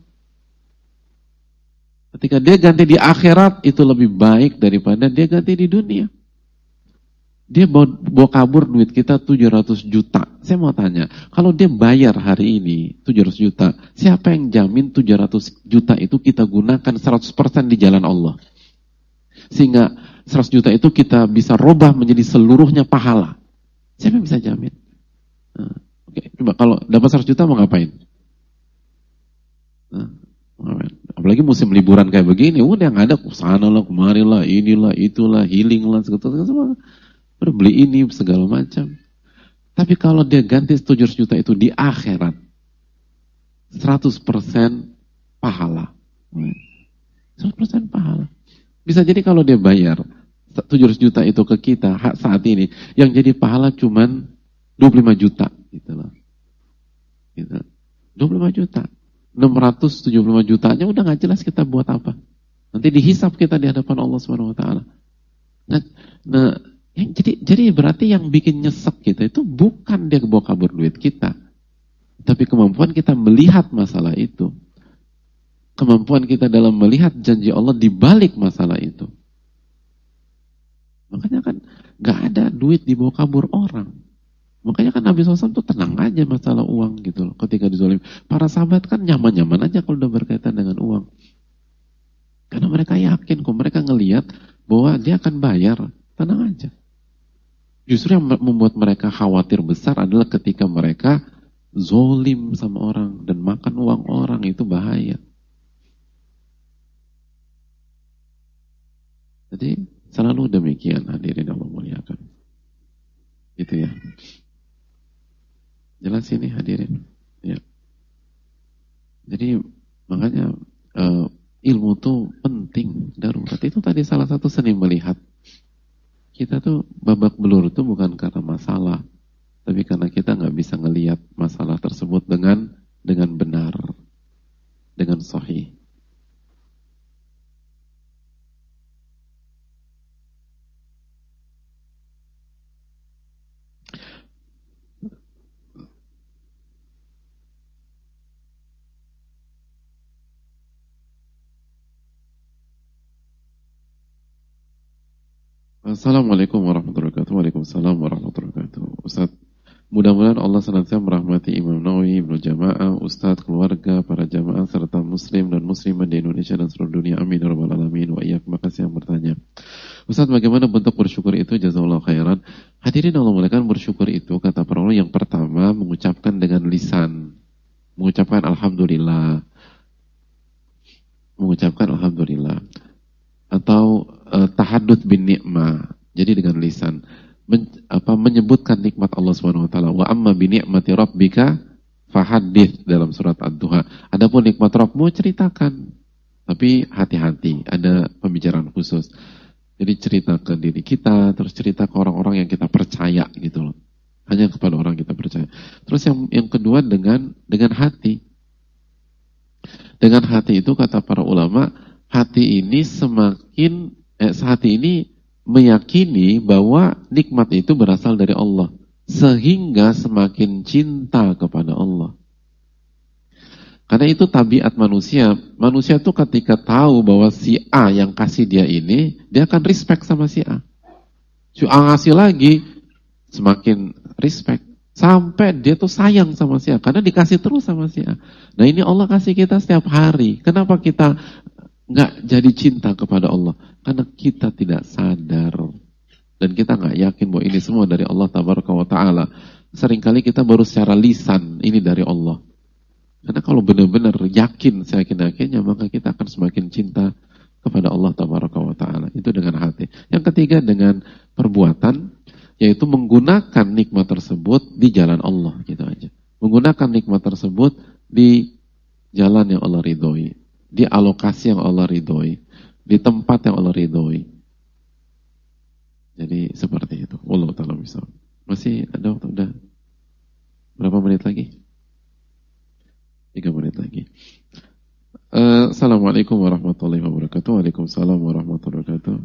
Ketika dia ganti di akhirat, itu lebih baik daripada dia ganti di dunia. Dia bawa kabur duit kita 700 juta. Saya mau tanya, kalau dia bayar hari ini 700 juta, siapa yang jamin 700 juta itu kita gunakan 100% di jalan Allah? Sehingga 100 juta itu kita bisa robah menjadi seluruhnya pahala. Siapa yang bisa jamin? Nah, oke, coba kalau dapat 100 juta mau ngapain? Nah, apalagi musim liburan kayak begini, udah yang ada kesana lah, kemari lah, inilah, itulah, healing lah, segala udah beli ini, segala macam. Tapi kalau dia ganti 700 juta itu di akhirat, 100% pahala. 100% pahala. Bisa jadi kalau dia bayar 700 juta itu ke kita saat ini, yang jadi pahala cuman 25 juta. Gitu loh. Gitu. 25 juta. 675 jutanya udah gak jelas kita buat apa. Nanti dihisap kita di hadapan Allah Subhanahu wa taala. Nah, jadi berarti yang bikin nyesek kita itu bukan dia bawa kabur duit kita, tapi kemampuan kita melihat masalah itu, kemampuan kita dalam melihat janji Allah di balik masalah itu. Makanya kan nggak ada duit dibawa kabur orang. Makanya kan Nabi SAW tuh tenang aja masalah uang gitu loh. Ketika dizolim, para sahabat kan nyaman-nyaman aja kalau udah berkaitan dengan uang, karena mereka yakin kok, mereka ngelihat bahwa dia akan bayar, tenang aja. Justru yang membuat mereka khawatir besar adalah ketika mereka zolim sama orang dan makan uang orang, itu bahaya. Jadi selalu demikian, hadirin Allah muliakan. Gitu ya. Jelas ini hadirin. Ya. Jadi makanya ilmu itu penting, darurat. Itu tadi salah satu seni melihat. Kita tuh babak belur tuh bukan karena masalah, tapi karena kita nggak bisa ngelihat masalah tersebut dengan benar, dengan sahih. Assalamualaikum warahmatullahi wabarakatuh. Waalaikumsalam warahmatullahi wabarakatuh. Ustaz, mudah-mudahan Allah senantiasa merahmati Imam Nawawi, Ibnu Jamaah, Ustaz, keluarga, para jamaah, serta muslim dan muslimah di Indonesia dan seluruh dunia. Amin ya rabbal alamin. Wa iyyakum. Makasih yang bertanya. Ustaz, bagaimana bentuk bersyukur itu? Jazakallahu khairan. Hadirin Allah muliakan, bersyukur itu kata para ulama yang pertama mengucapkan dengan lisan. Mengucapkan alhamdulillah. Mengucapkan alhamdulillah. Atau tahadduts bin ni'mah. Jadi dengan lisan menyebutkan nikmat Allah Subhanahu wa taala. Wa amma bi ni'mati rabbika fahaddits dalam surat Ad-Duha. Adapun nikmat Rabbmu ceritakan. Tapi hati-hati, ada pembicaraan khusus. Jadi cerita ke diri kita, terus cerita ke orang-orang yang kita percaya gitu loh. Hanya kepada orang yang kita percaya. Terus yang kedua dengan hati. Dengan hati itu kata para ulama, hati ini meyakini bahwa nikmat itu berasal dari Allah, sehingga semakin cinta kepada Allah. Karena itu tabiat manusia. Manusia tuh ketika tahu bahwa si A yang kasih dia ini, dia akan respect sama si A. Si A ngasih lagi, semakin respect. Sampai dia tuh sayang sama si A, karena dikasih terus sama si A. Nah ini Allah kasih kita setiap hari. Kenapa kita nggak jadi cinta kepada Allah? Karena kita tidak sadar dan kita nggak yakin bahwa ini semua dari Allah Tabaraka wa Ta'ala. Seringkali kita baru secara lisan ini dari Allah. Karena kalau benar-benar yakin, seyakin-yakinnya, maka kita akan semakin cinta kepada Allah Tabaraka wa Ta'ala. Itu dengan hati. Yang ketiga dengan perbuatan, yaitu menggunakan nikmat tersebut di jalan Allah, gitu aja. Menggunakan nikmat tersebut di jalan yang Allah ridhoi, di alokasi yang Allah ridhoi, di tempat yang Allah ridhoi. Jadi seperti itu. Wallahu ta'ala bisa. Masih ada waktu? Udah Berapa menit lagi? 3 menit lagi. Assalamualaikum warahmatullahi wabarakatuh. Waalaikumsalam warahmatullahi wabarakatuh.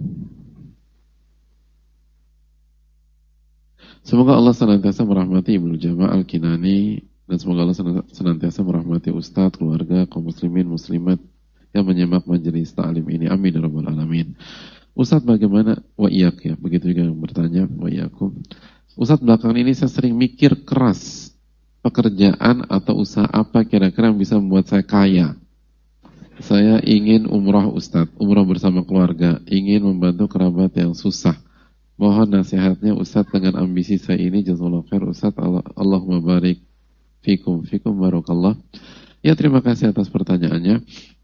Semoga Allah senantiasa merahmati Ibnu Jama' Al-Kinani, dan semoga Allah senantiasa merahmati Ustadz, keluarga, kaum muslimin, muslimat yang menyimak majelis ta'lim ini. Amin ya rabbal alamin. Ustadz bagaimana? Wa iyak ya, begitu juga yang bertanya. Wa iyakum. Ustadz belakangan ini saya sering mikir keras, pekerjaan atau usaha apa kira-kira yang bisa membuat saya kaya. Saya ingin umrah Ustadz, umrah bersama keluarga, ingin membantu kerabat yang susah. Mohon nasihatnya Ustadz dengan ambisi saya ini. Jazakallahu khair Ustadz. Allahumma barik fikum barakallah. Ya, terima kasih atas pertanyaannya.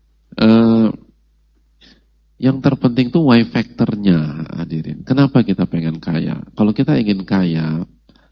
Yang terpenting tuh why factornya, hadirin. Kenapa kita pengen kaya? Kalau kita ingin kaya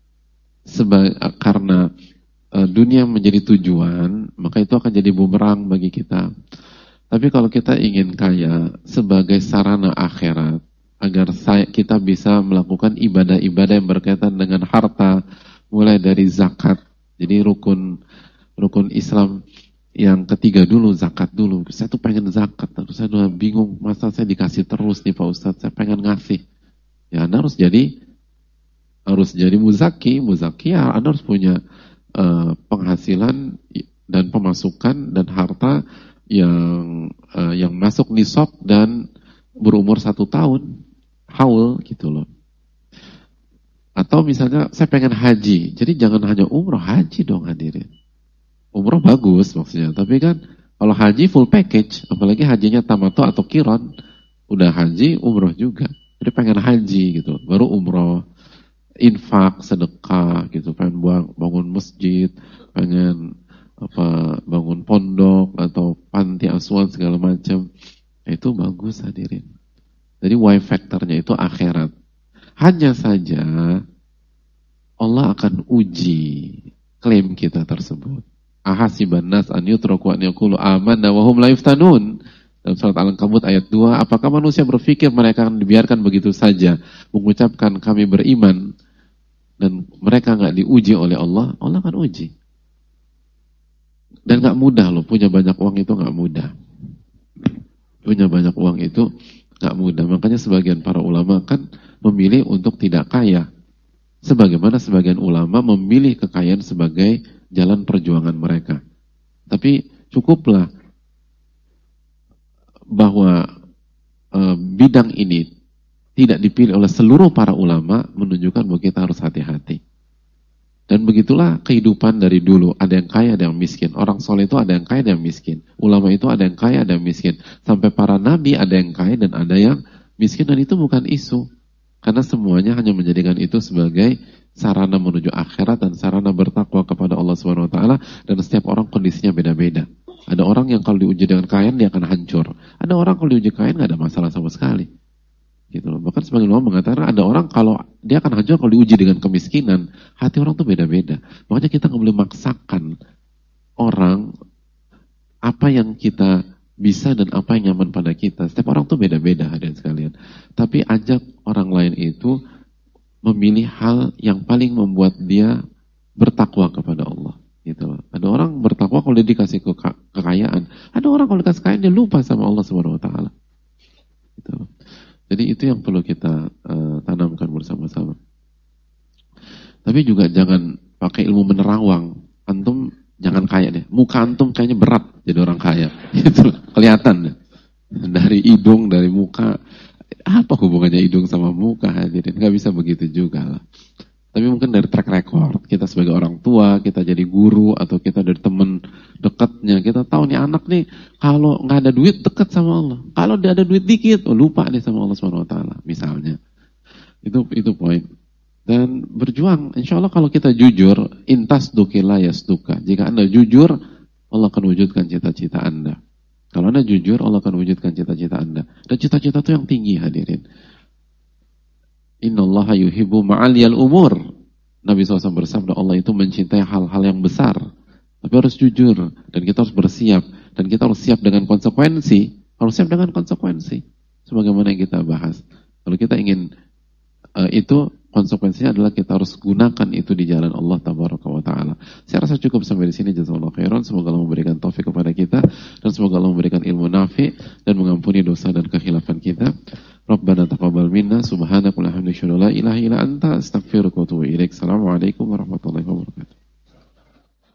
karena dunia menjadi tujuan, maka itu akan jadi bumerang bagi kita. Tapi kalau kita ingin kaya sebagai sarana akhirat, agar kita bisa melakukan ibadah-ibadah yang berkaitan dengan harta, mulai dari zakat. Jadi rukun Islam yang ketiga dulu, zakat dulu. Saya tuh pengen zakat, terus saya udah bingung, masa saya dikasih terus nih Pak Ustadz, saya pengen ngasih. Ya Anda harus jadi muzaki ya, Anda harus punya penghasilan dan pemasukan dan harta yang masuk nisab dan berumur 1 tahun, haul gitu loh. Atau misalnya saya pengen haji, jadi jangan hanya umroh, haji dong hadirin. Umroh bagus maksudnya, tapi kan kalau haji full package, apalagi hajinya tamato atau kiron, udah haji, umroh juga. Jadi pengen haji gitu, baru umroh, infak, sedekah gitu, pengen bangun masjid, pengen bangun pondok atau panti asuhan segala macam, itu bagus hadirin. Jadi why factornya itu akhirat. Hanya saja Allah akan uji klaim kita tersebut. Ahasiban nas an yutraku an yaqulu amanna wa hum la yuftanun. Dalam surat Al-Ankabut ayat 2, apakah manusia berpikir mereka akan dibiarkan begitu saja mengucapkan kami beriman dan mereka enggak diuji oleh Allah? Allah akan uji. Dan enggak mudah loh, punya banyak uang itu enggak mudah. Punya banyak uang itu enggak mudah. Makanya sebagian para ulama kan memilih untuk tidak kaya. Sebagaimana sebagian ulama memilih kekayaan sebagai jalan perjuangan mereka. Tapi cukuplah bahwa bidang ini tidak dipilih oleh seluruh para ulama, menunjukkan bahwa kita harus hati-hati. Dan begitulah kehidupan dari dulu. Ada yang kaya, ada yang miskin. Orang soleh itu ada yang kaya, ada yang miskin. Ulama itu ada yang kaya, ada yang miskin. Sampai para nabi ada yang kaya dan ada yang miskin. Dan itu bukan isu. Karena semuanya hanya menjadikan itu sebagai sarana menuju akhirat dan sarana bertakwa kepada Allah SWT. Dan setiap orang kondisinya beda-beda. Ada orang yang kalau diuji dengan kekayaan dia akan hancur. Ada orang kalau diuji kekayaan nggak ada masalah sama sekali. Gitu loh. Bahkan sebagian ulama mengatakan ada orang kalau dia akan hancur kalau diuji dengan kemiskinan. Hati orang tuh beda-beda. Makanya kita nggak boleh maksakan orang apa yang kita bisa dan apa yang nyaman pada kita. Setiap orang tuh beda-beda, hadirin sekalian. Tapi ajak orang lain itu memilih hal yang paling membuat dia bertakwa kepada Allah. Gitu loh. Ada orang bertakwa kalau dia dikasih kekayaan. Ada orang kalau dikasih kekayaan dia lupa sama Allah Subhanahu Wa Taala. Gitu loh. Jadi itu yang perlu kita tanamkan bersama-sama. Tapi juga jangan pakai ilmu menerawang. Antum jangan kaya deh. Muka antum kayaknya berat jadi orang kaya. Gitu. Kelihatan. Dari hidung, dari muka. Apa hubungannya hidung sama muka? Hadirin? Gak bisa begitu juga lah. Tapi mungkin dari track record. Kita sebagai orang tua, kita jadi guru, atau kita dari teman dekatnya. Kita tahu nih anak nih, kalau gak ada duit dekat sama Allah. Kalau dia ada duit dikit, lupa nih sama Allah SWT. Misalnya. Itu poin. Dan berjuang, insya Allah kalau kita jujur, intas dukila yasduka. Jika Anda jujur, Allah akan wujudkan cita-cita Anda. Kalau Anda jujur, Allah akan wujudkan cita-cita Anda. Dan cita-cita itu yang tinggi, hadirin. Innallaha yuhibbu ma'aliyal umur. Nabi SAW bersabda, Allah itu mencintai hal-hal yang besar. Tapi harus jujur. Dan kita harus bersiap. Dan kita harus siap dengan konsekuensi. Harus siap dengan konsekuensi. Sebagaimana yang kita bahas. Kalau kita ingin itu konsekuensinya adalah kita harus gunakan itu di jalan Allah tabaraka wa taala. Saya rasa cukup sampai di sini. Jazakallahu khairan. Semoga Allah memberikan taufik kepada kita dan semoga Allah memberikan ilmu nafi dan mengampuni dosa dan kekhilafan kita. Rabbana taqabbal minna subhanaka wa bihamdika la ilaha illa anta astaghfiruka wa atubu ilaik. Assalamualaikum warahmatullahi wabarakatuh.